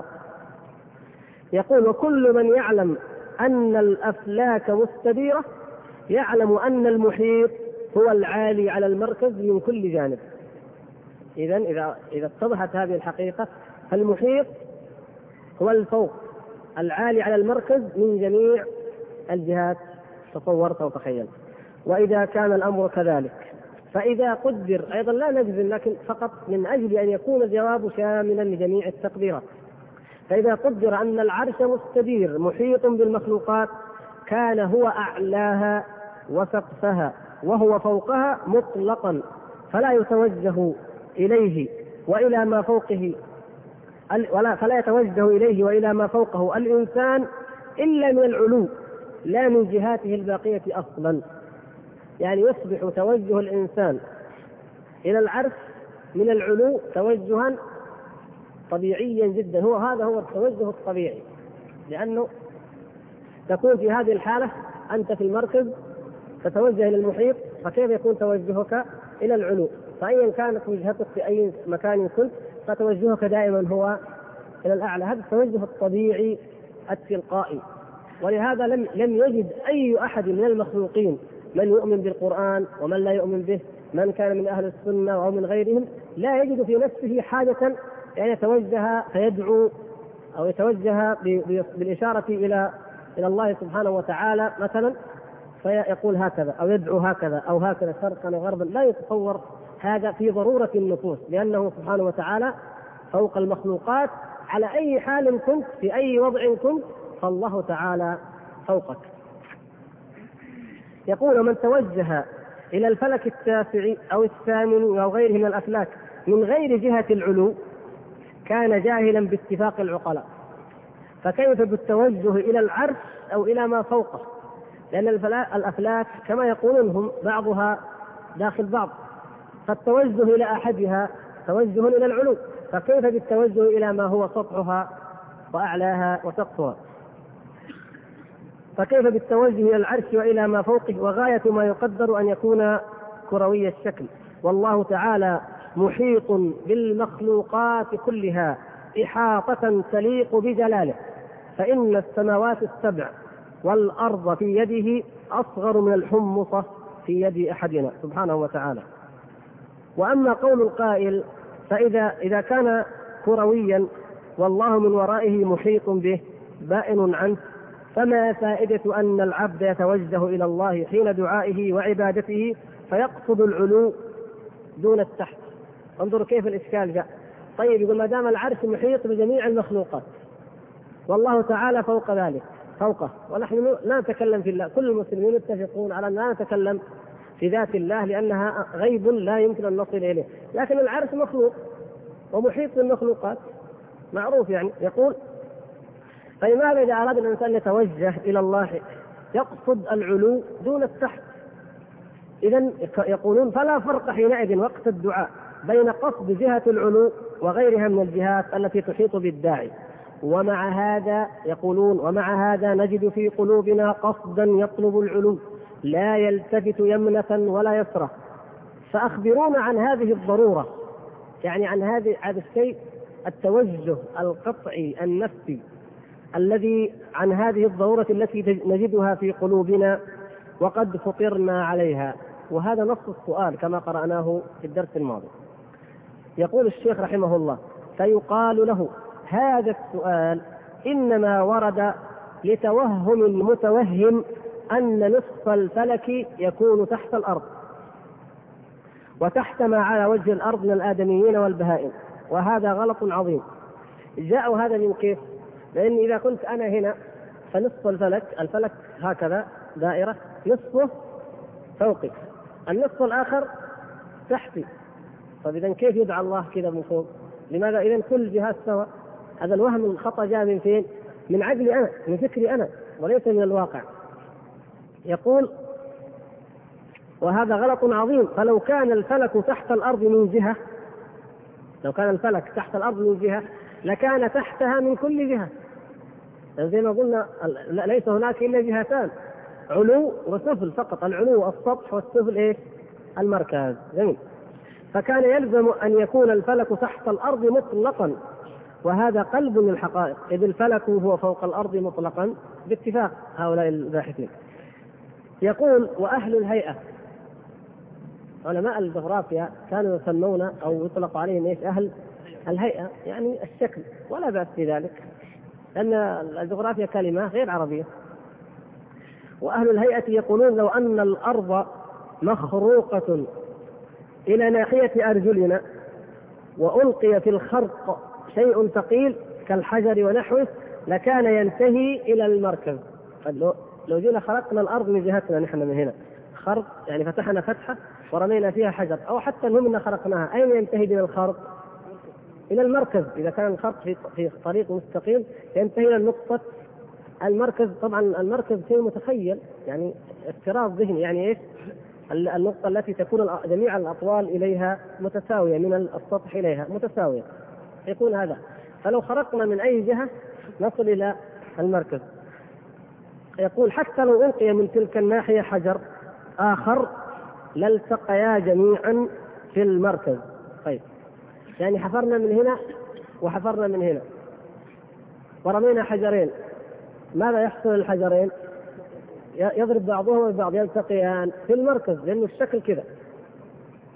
يقول وكل من يعلم أن الأفلاك مستديرة يعلم أن المحيط هو العالي على المركز من كل جانب. إذا اتضحت هذه الحقيقة فالمحيط هو الفوق العالي على المركز من جميع الجهات، تصورت وتخيلت. وإذا كان الأمر كذلك فإذا قدر، أيضا لا نجزم لكن فقط من أجل أن يكون الجواب شاملا لجميع التقديرات، فإذا قدر أن العرش مستدير محيط بالمخلوقات كان هو أعلاها وسقفها وهو فوقها مطلقا، فلا يتوجه إليه وإلى ما فوقه فلا يتوجه إليه وإلى ما فوقه الإنسان إلا من العلو لا من جهاته الباقية أصلا. يعني يصبح توجه الإنسان إلى العرش من العلو توجها طبيعيا جدا، هذا هو التوجه الطبيعي، لأنه تكون في هذه الحالة أنت في المركز تتوجه إلى المحيط، فكيف يكون توجهك إلى العلو؟ فأيا كانت وجهتك في أي مكان كنت فتوجهك دائما هو إلى الأعلى. هذا التوجه الطبيعي التلقائي. ولهذا لم يجد أي أحد من المخلوقين من يؤمن بالقرآن ومن لا يؤمن به من كان من أهل السنة أو من غيرهم لا يجد في نفسه حاجة أن يتوجه فيدعو أو يتوجه بالإشارة إلى الله سبحانه وتعالى مثلا، فيقول هكذا أو يدعو هكذا أو هكذا شرقا وغربا. لا يتصور هذا في ضرورة النفوس، لأنه سبحانه وتعالى فوق المخلوقات. على أي حال كنت، في أي وضع كنت، فالله تعالى فوقك. يقول: من توجه إلى الفلك التاسع أو الثامن أو غيره من الأفلاك من غير جهة العلو كان جاهلا باتفاق العقلاء، فكيف بالتوجه إلى العرش أو إلى ما فوقه؟ لأن الأفلاك كما يقولون هم بعضها داخل بعض، فالتوجه إلى أحدها توجه إلى العلو، فكيف بالتوجه إلى ما هو سطحها وأعلاها وسقفها؟ فكيف بالتوجه إلى العرش وإلى ما فوقه، وغاية ما يقدر أن يكون كروي الشكل، والله تعالى محيط بالمخلوقات كلها إحاطة تليق بجلاله، فإن السماوات السبع والأرض في يده أصغر من الحمصة في يد أحدنا سبحانه وتعالى. وأما قول القائل فإذا كان كرويا والله من ورائه محيط به بائن عنه، فما فائدة أن العبد يتوجه إلى الله حين دعائه وعبادته فيقصد العلو دون التحت؟ انظروا كيف الإشكال جاء. طيب يقول ما دام العرش محيط بجميع المخلوقات والله تعالى فوق ذلك فوقه، ونحن لا نتكلم في الله، كل المسلمين يتفقون على أن لا نتكلم في ذات الله لأنها غيب لا يمكن أن نصل إليه، لكن العرش مخلوق ومحيط بالمخلوقات معروف. يعني يقول: فلماذا إذا أراد الإنسان يتوجه إلى الله يقصد العلو دون التحت؟ إذن يقولون فلا فرق حينئذ وقت الدعاء بين قصد جهة العلو وغيرها من الجهات التي تحيط بالداعي. ومع هذا يقولون: ومع هذا نجد في قلوبنا قصدا يطلب العلو لا يلتفت يمنة ولا يسرى، فأخبرونا عن هذه الضرورة، يعني عن هذا الشيء، التوجه القطعي النفسي الذي عن هذه الضرورة التي نجدها في قلوبنا وقد فطرنا عليها. وهذا نص السؤال كما قرأناه في الدرس الماضي. يقول الشيخ رحمه الله: فيقال له: هذا السؤال إنما ورد لتوهم المتوهم أن نصف الفلك يكون تحت الأرض وتحت ما على وجه الأرض من الآدميين والبهائم، وهذا غلط عظيم. جاءوا هذا من كيف؟ لأن إذا كنت أنا هنا فنصف الفلك هكذا دائرة، نصفه فوقي، النصف الآخر تحتي. طيب إذن كيف يدعى الله كذا من فوق؟ لماذا إذن كل جهات سوا؟ هذا الوهم الخطأ جاء من فين؟ من عقلي أنا، من فكري أنا، وليس من الواقع. يقول: وهذا غلط عظيم، فلو كان الفلك تحت الأرض من جهة، لو كان الفلك تحت الأرض من جهة لكان تحتها من كل جهة. زي ما قلنا ليس هناك إلا جهتان، علو وسفل فقط، العلو السطح والسفل إيه؟ المركز. جميل. فكان يلزم أن يكون الفلك تحت الأرض مطلقا، وهذا قلب من الحقائق، إذ الفلك هو فوق الأرض مطلقا باتفاق هؤلاء الباحثين. يقول: وأهل الهيئة، علماء الجغرافيا كانوا يسمون أو يطلق عليهم إيش؟ أهل الهيئة، يعني الشكل، ولا بأس بذلك لأن الجغرافيا كلمة غير عربية. وأهل الهيئة يقولون: لو أن الأرض مخروقة إلى ناحية أرجلنا وألقي في الخرق شيء ثقيل كالحجر ونحوه لكان ينتهي إلى المركز. لو جينا خرقنا الأرض من جهتنا نحن من هنا، خرق يعني فتحنا فتحة ورمينا فيها حجر، أو حتى المهم أن خرقناها، أين ينتهي بنا الخرق؟ إلى المركز. إذا كان الخرق في طريق مستقيم ينتهي إلى النقطة المركز. طبعا المركز شيء متخيل، يعني افتراض ذهني، يعني إيش؟ النقطة التي تكون جميع الأطوال إليها متساوية، من السطح إليها متساوية، يكون هذا. فلو خرقنا من أي جهة نصل إلى المركز. يقول: حتى لو ألقي من تلك الناحية حجر آخر لالتقيا جميعا في المركز. طيب يعني حفرنا من هنا وحفرنا من هنا ورمينا حجرين، ماذا يحصل الحجرين؟ يضرب بعضهما ببعض، يلتقيان في المركز، لأنه الشكل كذا.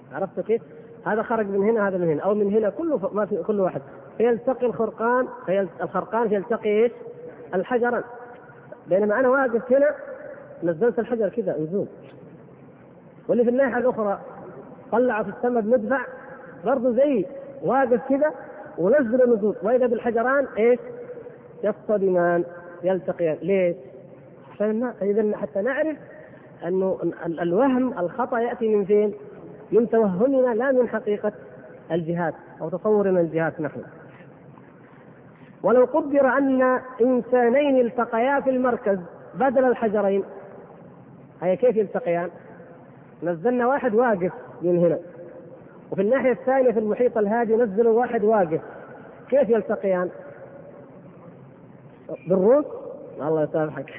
عرفت كيف؟ هذا خرج من هنا، هذا من هنا، أو من هنا، كله ما في كل واحد، فيلتقي الخرقان فيلتقي إيش؟ الحجرا. بينما أنا واقف هنا نزلت الحجر كذا نزول، واللي في الناحية الأخرى طلع في السماء بمدفع برضه زي واقف كذا ونزل نزول، وإذا بالحجران إيش؟ يصطدمان يلتقيان. ليش؟ عشان إذا حتى نعرف أنه الوهم الخطأ يأتي من فين؟ من توهمنا لا من حقيقة الجهات أو تصورنا الجهات نحن. ولو قدر أن إنسانين التقيا في المركز بدل الحجرين، هي كيف يلتقيان؟ نزلنا واحد واقف من هنا، وفي الناحية الثانية في المحيط الهادي نزلوا واحد واقف، كيف يلتقيان؟ بالروس؟ الله يسامحك.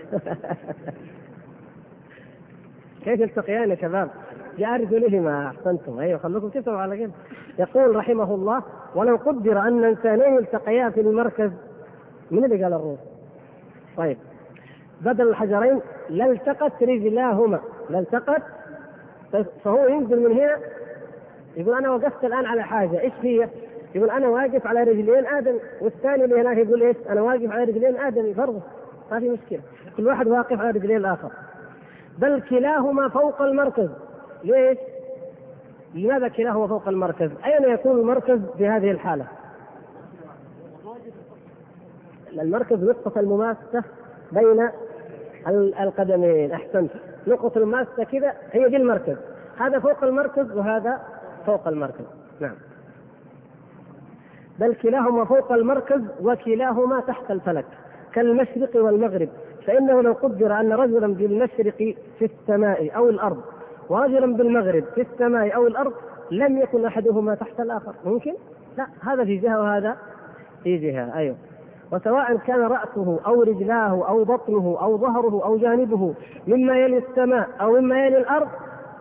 كيف يلتقيان يا شباب؟ جارسوا لهما. أحسنتم، أيوة خلوكم كتبوا على كده. يقول رحمه الله: ولو قدر أن إنسانين التقيا في المركز، من اللي قال الروس؟ طيب، بدل الحجرين لالتقت رجلاهما، لالتقت، فهو ينزل من هنا يقول أنا وقفت الآن على حاجة، إيش هي؟ يقول أنا واقف على رجلين آدم، والثاني اللي هناك يقول إيش؟ أنا واقف على رجلين آدم، برضه ما في مشكلة، كل واحد واقف على رجلين الآخر، بل كلاهما فوق المركز. ليش؟ لماذا كلاهما فوق المركز؟ أين يكون المركز في هذه الحالة؟ المركز نقطة المماسة بين القدمين. أحسنت، نقطة المماسة كذا هي دي المركز، هذا فوق المركز وهذا فوق المركز. نعم، بل كلاهما فوق المركز وكلاهما تحت الفلك كالمشرق والمغرب. فإنه لو قدر أن رجلا بالمشرق في السماء أو الأرض ورجلا بالمغرب في السماء أو الأرض لم يكن أحدهما تحت الآخر. ممكن؟ لا، هذا في جهة وهذا في جهة. أيوه، وسواء كان رأسه أو رجلاه أو بطنه أو ظهره أو جانبه مما يلي السماء أو مما يلي الأرض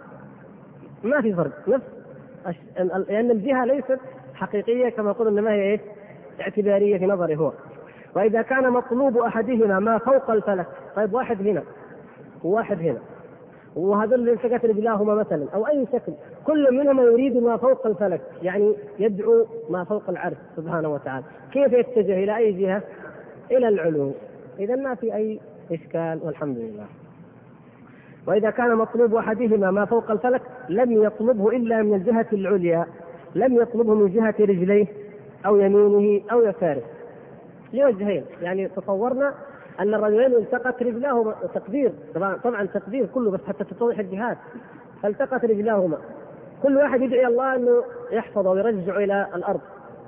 ما في فرق، نفس، لأن الجهة ليست حقيقية كما قلنا، إنما هي إيه؟ اعتبارية في نظره هو. وإذا كان مطلوب أحدهما ما فوق الفلك، طيب واحد هنا وواحد هنا، وهذول اللي التقت رجلاهما مثلا أو أي شكل، كل منهما يريد ما فوق الفلك، يعني يدعو ما فوق العرش سبحانه وتعالى، كيف يتجه إلى أي جهة؟ إلى العلو. إذا ما في أي إشكال والحمد لله. وإذا كان مطلوب أحدهما ما فوق الفلك لم يطلبه إلا من الجهة العليا، لم يطلبه من جهة رجليه أو يمينه أو يساره، لوجهين. يعني تصورنا أن الرجلين التقت رجلاهما، تقدير طبعا تقدير كله بس حتى تتضح الجهات، فالتقت رجلاهما، كل واحد يدعي الله أنه يحفظه ويرجع إلى الأرض.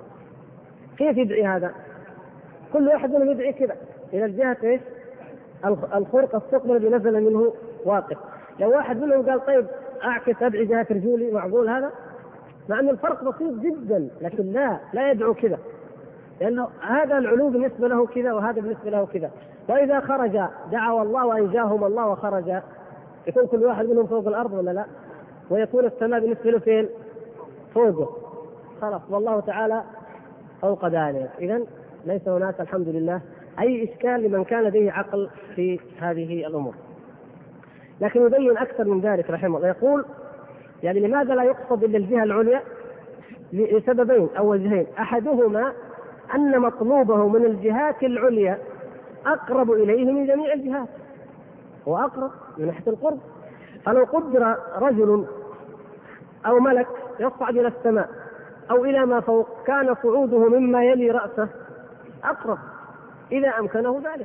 كيف يدعي هذا؟ كل واحد منهم يدعي كذا إلى الجهة إيش؟ الخرق الثقب الذي نزل منه واقف. لو واحد منهم قال طيب أعكس أدعي جهة رجولي، معقول هذا؟ مع أن الفرق بسيط جدا، لكن لا يدعو كذا، لأنه هذا العلو بالنسبة له كذا وهذا بالنسبة له كذا. وإذا خرج دعوا الله وأنجاهم الله وخرج، يكون كل واحد منهم فوق الأرض ولا لا؟ ويكون السماء بالنسبة له فين؟ فوقه، خلاص، والله تعالى فوق ذلك. إذن ليس هناك الحمد لله أي إشكال لمن كان لديه عقل في هذه الأمور. لكن يبين أكثر من ذلك رحمه الله، يقول يعني لماذا لا يقصد إلا الجهة العليا؟ لسببين أو وجهين: أحدهما أن مطلوبه من الجهات العليا أقرب إليه من جميع الجهات، وأقرب من ناحية القرب. فلو قدر رجل أو ملك يصعد إلى السماء أو إلى ما فوق، كان صعوده مما يلي رأسه أقرب إذا أمكنه ذلك.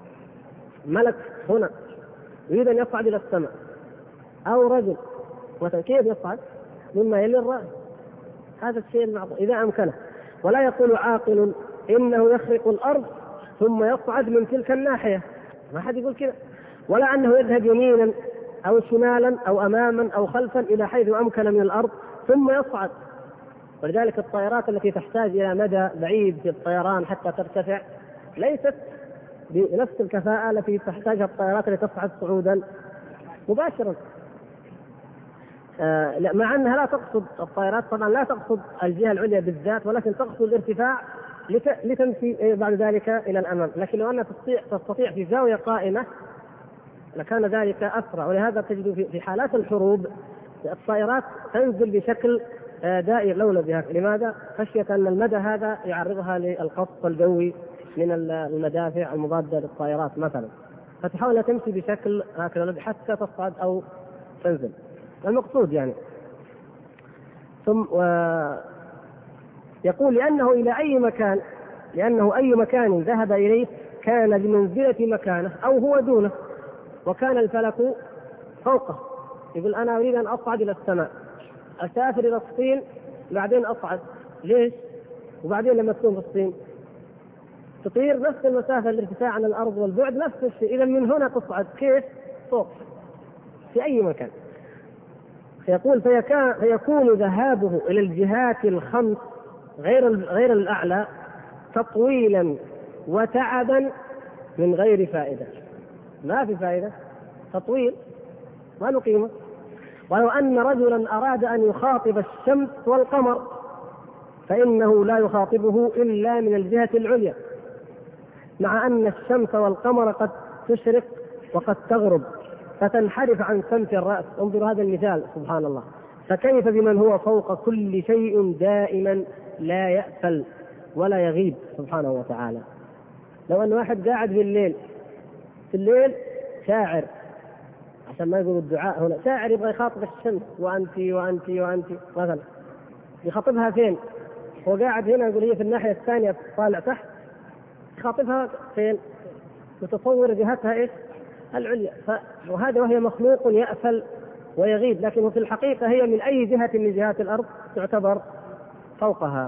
ملك هنا يريد أن يصعد إلى السماء، أو رجل مثلا كيف يصعد؟ مما يلي الرأس، هذا الشيء المعقول إذا أمكنه. ولا يقول عاقل إنه يخرق الأرض ثم يصعد من تلك الناحية، ما حد يقول كذا. ولا أنه يذهب يمينا أو شمالا أو أماما أو خلفا إلى حيث أمكن من الأرض ثم يصعد. ولذلك الطائرات التي تحتاج إلى مدى بعيد في الطيران حتى ترتفع ليست بنفس الكفاءة التي تحتاجها الطائرات التي تصعد صعودا مباشرا. مع أنها لا تقصد، الطائرات طبعا لا تقصد الجهة العليا بالذات، ولكن تقصد الارتفاع لتمشي بعد ذلك إلى الأمام. لكن لو أنها تستطيع في زاوية قائمة لكان ذلك أسرع. ولهذا تجد في حالات الحروب الطائرات تنزل بشكل دائر لولا بها. لماذا؟ خشية أن المدى هذا يعرضها للقصف الجوي من المدافع المضادة للطائرات مثلا، فتحاول تمشي بشكل هكذا حتى تصعد أو تنزل. المقصود يعني ثم يقول لأنه أي مكان ذهب إليه كان بمنزلة مكانه أو هو دونه، وكان الفلك فوقه. يقول أنا أريد أن أصعد إلى السماء، أسافر إلى الصين بعدين أصعد. ليش؟ وبعدين لما تكون في الصين تطير نفس المسافة، الارتفاع عن الأرض والبعد نفس الشيء، إذا من هنا تصعد كيف؟ فوق في أي مكان. فيقول فيكون ذهابه إلى الجهات الخمس غير الأعلى تطويلا وتعبا من غير فائدة. ما في فائدة، تطويل ما له قيمة. ولو أن رجلا أراد أن يخاطب الشمس والقمر فإنه لا يخاطبه إلا من الجهة العليا، مع أن الشمس والقمر قد تشرق وقد تغرب فتنحرف عن سمت الرأس. انظر هذا المثال سبحان الله. فكيف بمن هو فوق كل شيء دائما لا يأفل ولا يغيب سبحانه وتعالى. لو أن واحد قاعد في الليل شاعر، عشان ما يقول الدعاء هنا، شاعر يبغى يخاطب الشمس وأنت وأنت وأنت مثلا، يخاطبها فين؟ هو قاعد هنا يقول هي في الناحية الثانية طالع تحت، يخاطبها فين؟ وتصور جهتها إيش؟ العليا. وهذا وهي مخلوق يأفل ويغيب، لكنه في الحقيقة هي من أي جهة من جهات الأرض تعتبر فوقها.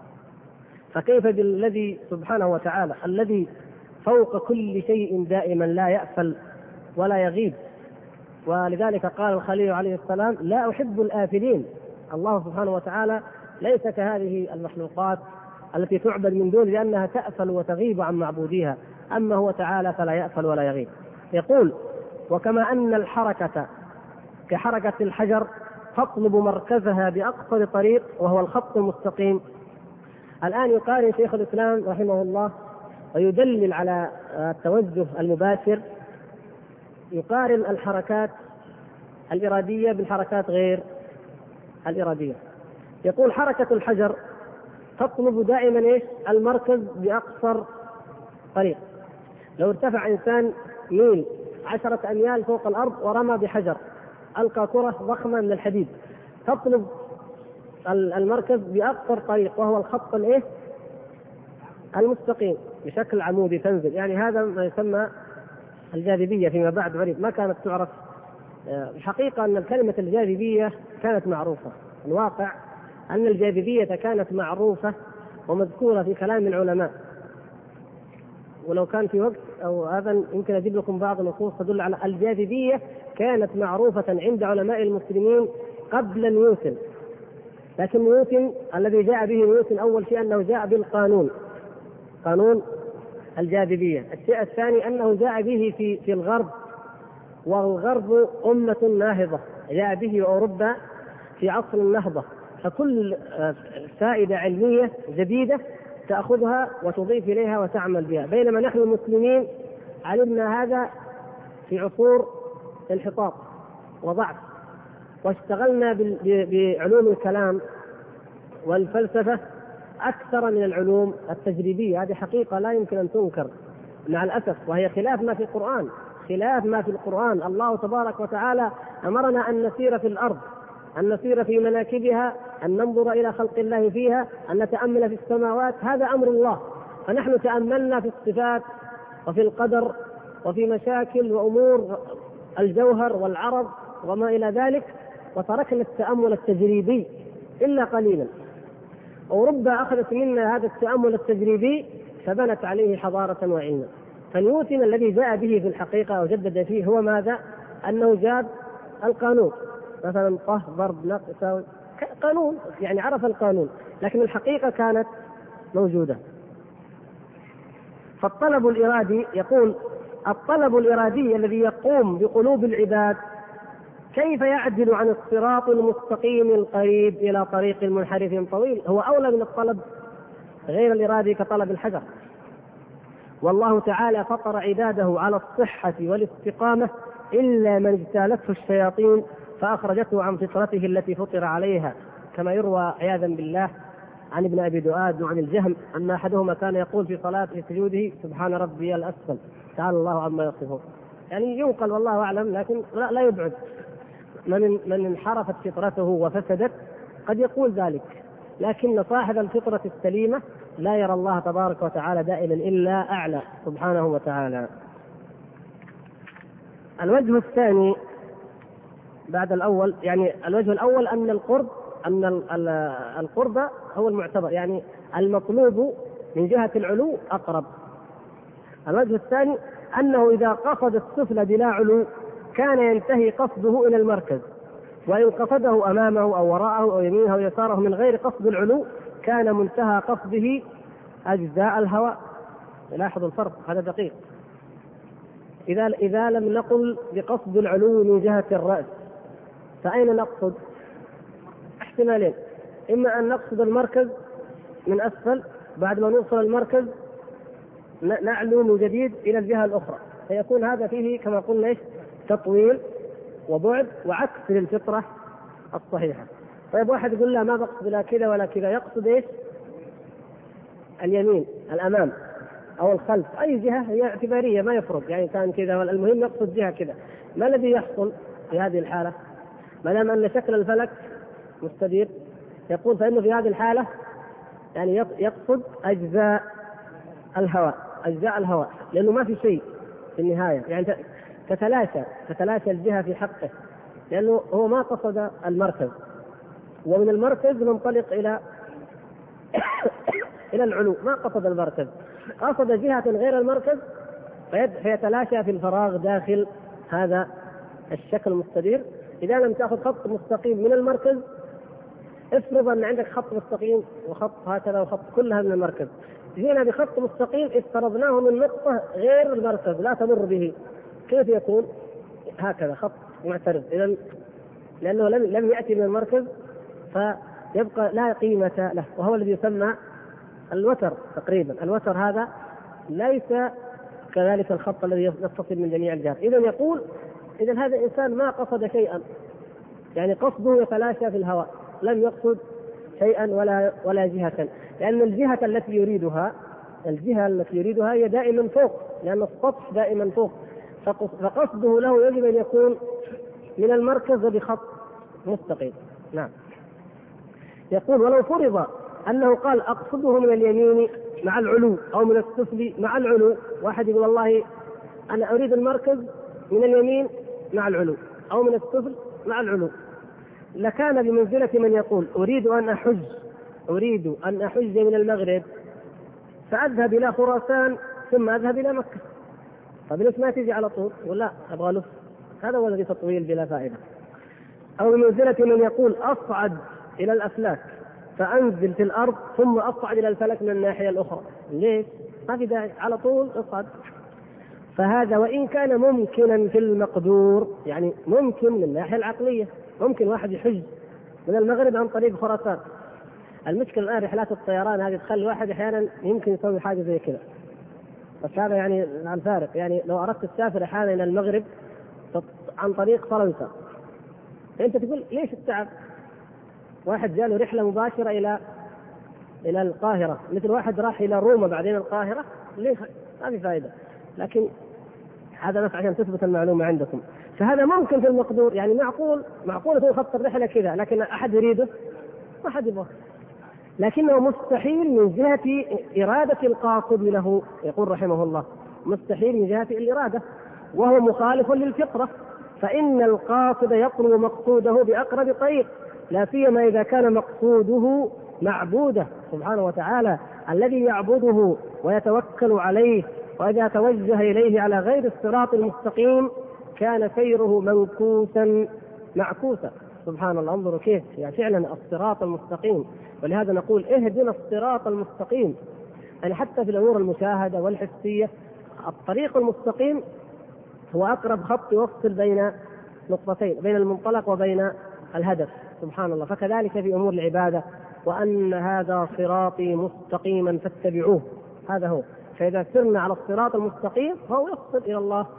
فكيف بالذي سبحانه وتعالى الذي فوق كل شيء دائما لا يأفل ولا يغيب. ولذلك قال الخليل عليه السلام لا أحب الآفلين. الله سبحانه وتعالى ليس كهذه المخلوقات التي تعبد من دون لأنها تأفل وتغيب عن معبوديها، أما هو تعالى فلا يأفل ولا يغيب. يقول وكما أن الحركة كحركة الحجر تطلب مركزها بأقصر طريق وهو الخط المستقيم. الآن يقارن شيخ الإسلام رحمه الله ويدلل على التوجه المباشر، يقارن الحركات الإرادية بالحركات غير الإرادية. يقول حركة الحجر تطلب دائما إيش؟ المركز بأقصر طريق. لو ارتفع إنسان ميل 10 أميال فوق الأرض ورمى بحجر، ألقى كرة ضخمة من الحديد، تطلب المركز بأقصر طريق وهو الخط الإيه؟ المستقيم بشكل عمودي تنزل. يعني هذا ما يسمى الجاذبية فيما بعد عرف، ما كانت تعرف. الحقيقة أن كلمة الجاذبية كانت معروفة، الواقع أن الجاذبية كانت معروفة ومذكورة في كلام العلماء. ولو كان في وقت أو هذا يمكن أجيب لكم بعض النصوص تدل على الجاذبية كانت معروفة عند علماء المسلمين قبل نيوتن. لكن نيوتن الذي جاء به نيوتن أول شيء أنه جاء بالقانون، قانون الجاذبية. الشيء الثاني أنه جاء به في الغرب، والغرب أمة ناهضة، جاء به أوروبا في عصر النهضة، فكل فائدة علمية جديدة تأخذها وتضيف إليها وتعمل بها. بينما نحن المسلمين علمنا هذا في عصور انحطاط وضعف، واشتغلنا بعلوم الكلام والفلسفة أكثر من العلوم التجريبية. هذه حقيقة لا يمكن أن تنكر مع الأسف، وهي خلاف ما في القرآن، خلاف ما في القرآن. الله تبارك وتعالى أمرنا أن نسير في الأرض، أن نسير في مناكبها، أن ننظر إلى خلق الله فيها، أن نتأمل في السماوات، هذا أمر الله. فنحن تأملنا في الصفات وفي القدر وفي مشاكل وأمور الجوهر والعرض وما إلى ذلك، وتركنا التأمل التجريبي إلا قليلا. أوروبا أخذت منا هذا التأمل التجريبي فبنت عليه حضارة وعلما. فنيوتن الذي جاء به في الحقيقة وجدد فيه هو ماذا؟ أنه جاب القانون، مثلا طه ضرب نقص قانون، يعني عرف القانون، لكن الحقيقة كانت موجودة. فالطلب الإرادي، يقول الطلب الإرادي الذي يقوم بقلوب العباد كيف يعدل عن الصراط المستقيم القريب إلى طريق منحرف طويل، هو أولى من الطلب غير الإرادي كطلب الحجر. والله تعالى فطر عباده على الصحة والاستقامة إلا من اجتالته الشياطين فأخرجته عن فطرته التي فطر عليها، كما يروى عياذا بالله عن ابن أبي دؤاد وعن الجهم أن أحدهما كان يقول في صلاة سجوده سبحان ربي الأسفل تعالى الله عما يصفون. يعني ينقل والله أعلم، لكن لا يبعد من انحرفت فطرته وفسدت قد يقول ذلك، لكن صاحب الفطرة السليمة لا يرى الله تبارك وتعالى دائما إلا أعلى سبحانه وتعالى. الوجه الثاني بعد الأول، يعني الوجه الأول أن القرب هو المعتبر، يعني المطلوب من جهة العلو أقرب. الوجه الثاني أنه إذا قصد السفل بلا علو كان ينتهي قصده إلى المركز، وإن قصده أمامه أو وراءه أو يمينه أو يساره من غير قصد العلو كان منتهى قصده أجزاء الهواء. لاحظوا الفرق، هذا دقيق. إذا لم نقل بقصد العلو من جهة الرأس فأين نقصد؟ احتمالين، إما أن نقصد المركز من أسفل، بعد ما نوصل المركز نعلو من جديد إلى الجهة الأخرى، فيكون هذا فيه كما قلنا تطويل وبعد وعكس للفطرة الصحيحة. طيب واحد يقول لا ما بقصد لا كذا ولا كذا، يقصد اليمين الأمام أو الخلف، أي جهة هي اعتبارية ما يفرق، يعني كان كذا المهم يقصد جهة كذا. ما الذي يحصل في هذه الحالة؟ ما دام أن شكل الفلك مستدير يقول فإنه في هذه الحالة يعني يقصد أجزاء الهواء، لأنه ما في شيء في النهاية، يعني تتلاشى الجهة في حقه، لأنه هو ما قصد المركز، ومن المركز ننطلق إلى العلو، ما قصد المركز، قصد جهة غير المركز فيتلاشى في الفراغ داخل هذا الشكل المستدير. إذا لم تأخذ خط مستقيم من المركز، افرض أن عندك خط مستقيم وخط هكذا وخط كلها من المركز، جينا بخط مستقيم افترضناه من نقطة غير المركز لا تمر به، كيف يكون؟ هكذا خط معترض، إذن لأنه لم يأتي من المركز فيبقى لا قيمة له، وهو الذي يسمى الوتر تقريبا. الوتر هذا ليس كذلك الخط الذي يتصل من جميع الجهات. إذن يقول إذن هذا الإنسان ما قصد شيئا، يعني قصده يتلاشى في الهواء، لم يقصد شيئا ولا جهة، لأن الجهة التي يريدها هي دائما فوق، لأن السطح دائما فوق، فقصده له يجب أن يكون من المركز بخط مستقيم. نعم. يقول ولو فرض أنه قال أقصده من اليمين مع العلو أو من السفل مع العلو، واحد يقول والله أنا أريد المركز من اليمين مع العلو أو من السفل مع العلو، لكان بمنزلة من يقول أريد أن أحج من المغرب فأذهب إلى خراسان ثم أذهب إلى مكة. طب ليش ما تيجي على طول؟ ولا أبغى لف؟ هذا هو الذي تطويل بلا فائدة. أو بمنزلة من يقول أصعد إلى الأفلاك فأنزل في الأرض ثم أصعد إلى الفلك من الناحية الأخرى. ليش؟ ما في داعي، على طول أصعد. فهذا وإن كان ممكنا في المقدور، يعني ممكن من الناحية العقلية، ممكن واحد يحج من المغرب عن طريق خراسان. المشكلة الآن رحلات الطيران هذه تخلي واحد أحيانا يمكن يسوي حاجة زي كذا، بس هذا يعني عن فارق. يعني لو أردت تسافر أحيانا إلى المغرب عن طريق فرنسا، أنت تقول ليش التعب؟ واحد جاء له رحلة مباشرة إلى القاهرة، مثل واحد راح إلى روما بعدين القاهرة، ليش؟ ما في فائدة. لكن هذا بس عشان تثبت المعلومة عندكم. فهذا ممكن في المقدور، يعني معقول يكون خط الرحلة كذا، لكن أحد يريده؟ ما حد يبغى. لكنه مستحيل من جهة إرادة القاصد له، يقول رحمه الله مستحيل من جهة الإرادة، وهو مخالف للفطرة، فإن القاصد يطلب مقصوده بأقرب طريق، لا سيما إذا كان مقصوده معبوده سبحانه وتعالى الذي يعبده ويتوكل عليه، وإذا توجه إليه على غير الصراط المستقيم كان سيره منكوسا معكوسا. سبحان الله، انظروا كيف يعني فعلا الصراط المستقيم. ولهذا نقول اهدنا الصراط المستقيم، يعني حتى في الأمور المشاهدة والحسية الطريق المستقيم هو أقرب خط يوصل بين نقطتين، بين المنطلق وبين الهدف. سبحان الله. فكذلك في أمور العبادة، وأن هذا صراطي مستقيما فاتبعوه، هذا هو. فإذا سرنا على الصراط المستقيم فهو يقصد إلى الله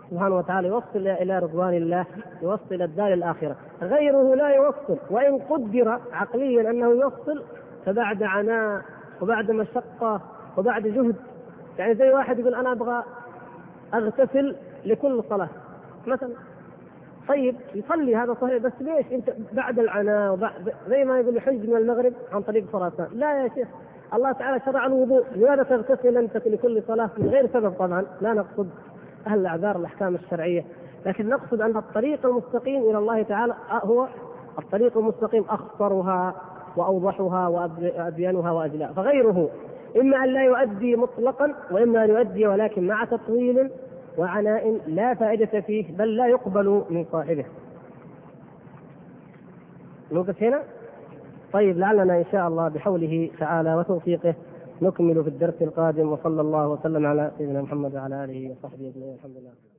سبحانه وتعالى يوصل إلى رضوان الله، يوصل إلى الدار الآخرة. غيره لا يوصل، وإن قدر عقليا أنه يوصل فبعد عناء وبعد مشقة وبعد جهد. يعني زي واحد يقول أنا أبغى أغتسل لكل صلاة مثلا، طيب يصلي هذا صحيح، بس ليش أنت بعد العناء وبعد زي ما يقول يحج من المغرب عن طريق خراسان؟ لا يا شيخ، الله تعالى شرع الوضوء، لماذا تغتسل أنت لكل صلاة من غير سبب؟ طبعا لا نقصد أهل الأعذار الأحكام الشرعية، لكن نقصد أن الطريق المستقيم إلى الله تعالى هو الطريق المستقيم، أخطرها وأوضحها وأبينها وأجلاء. فغيره إما أن لا يؤدي مطلقا، وإما أن يؤدي ولكن مع تطويل وعناء لا فائدة فيه، بل لا يقبل من صاحبه. نوقف هنا. طيب لعلنا إن شاء الله بحوله تعالى وتوفيقه نكمل في الدرس القادم، وصلى الله وسلم على سيدنا محمد وعلى آله وصحبه أجمعين. الحمد لله.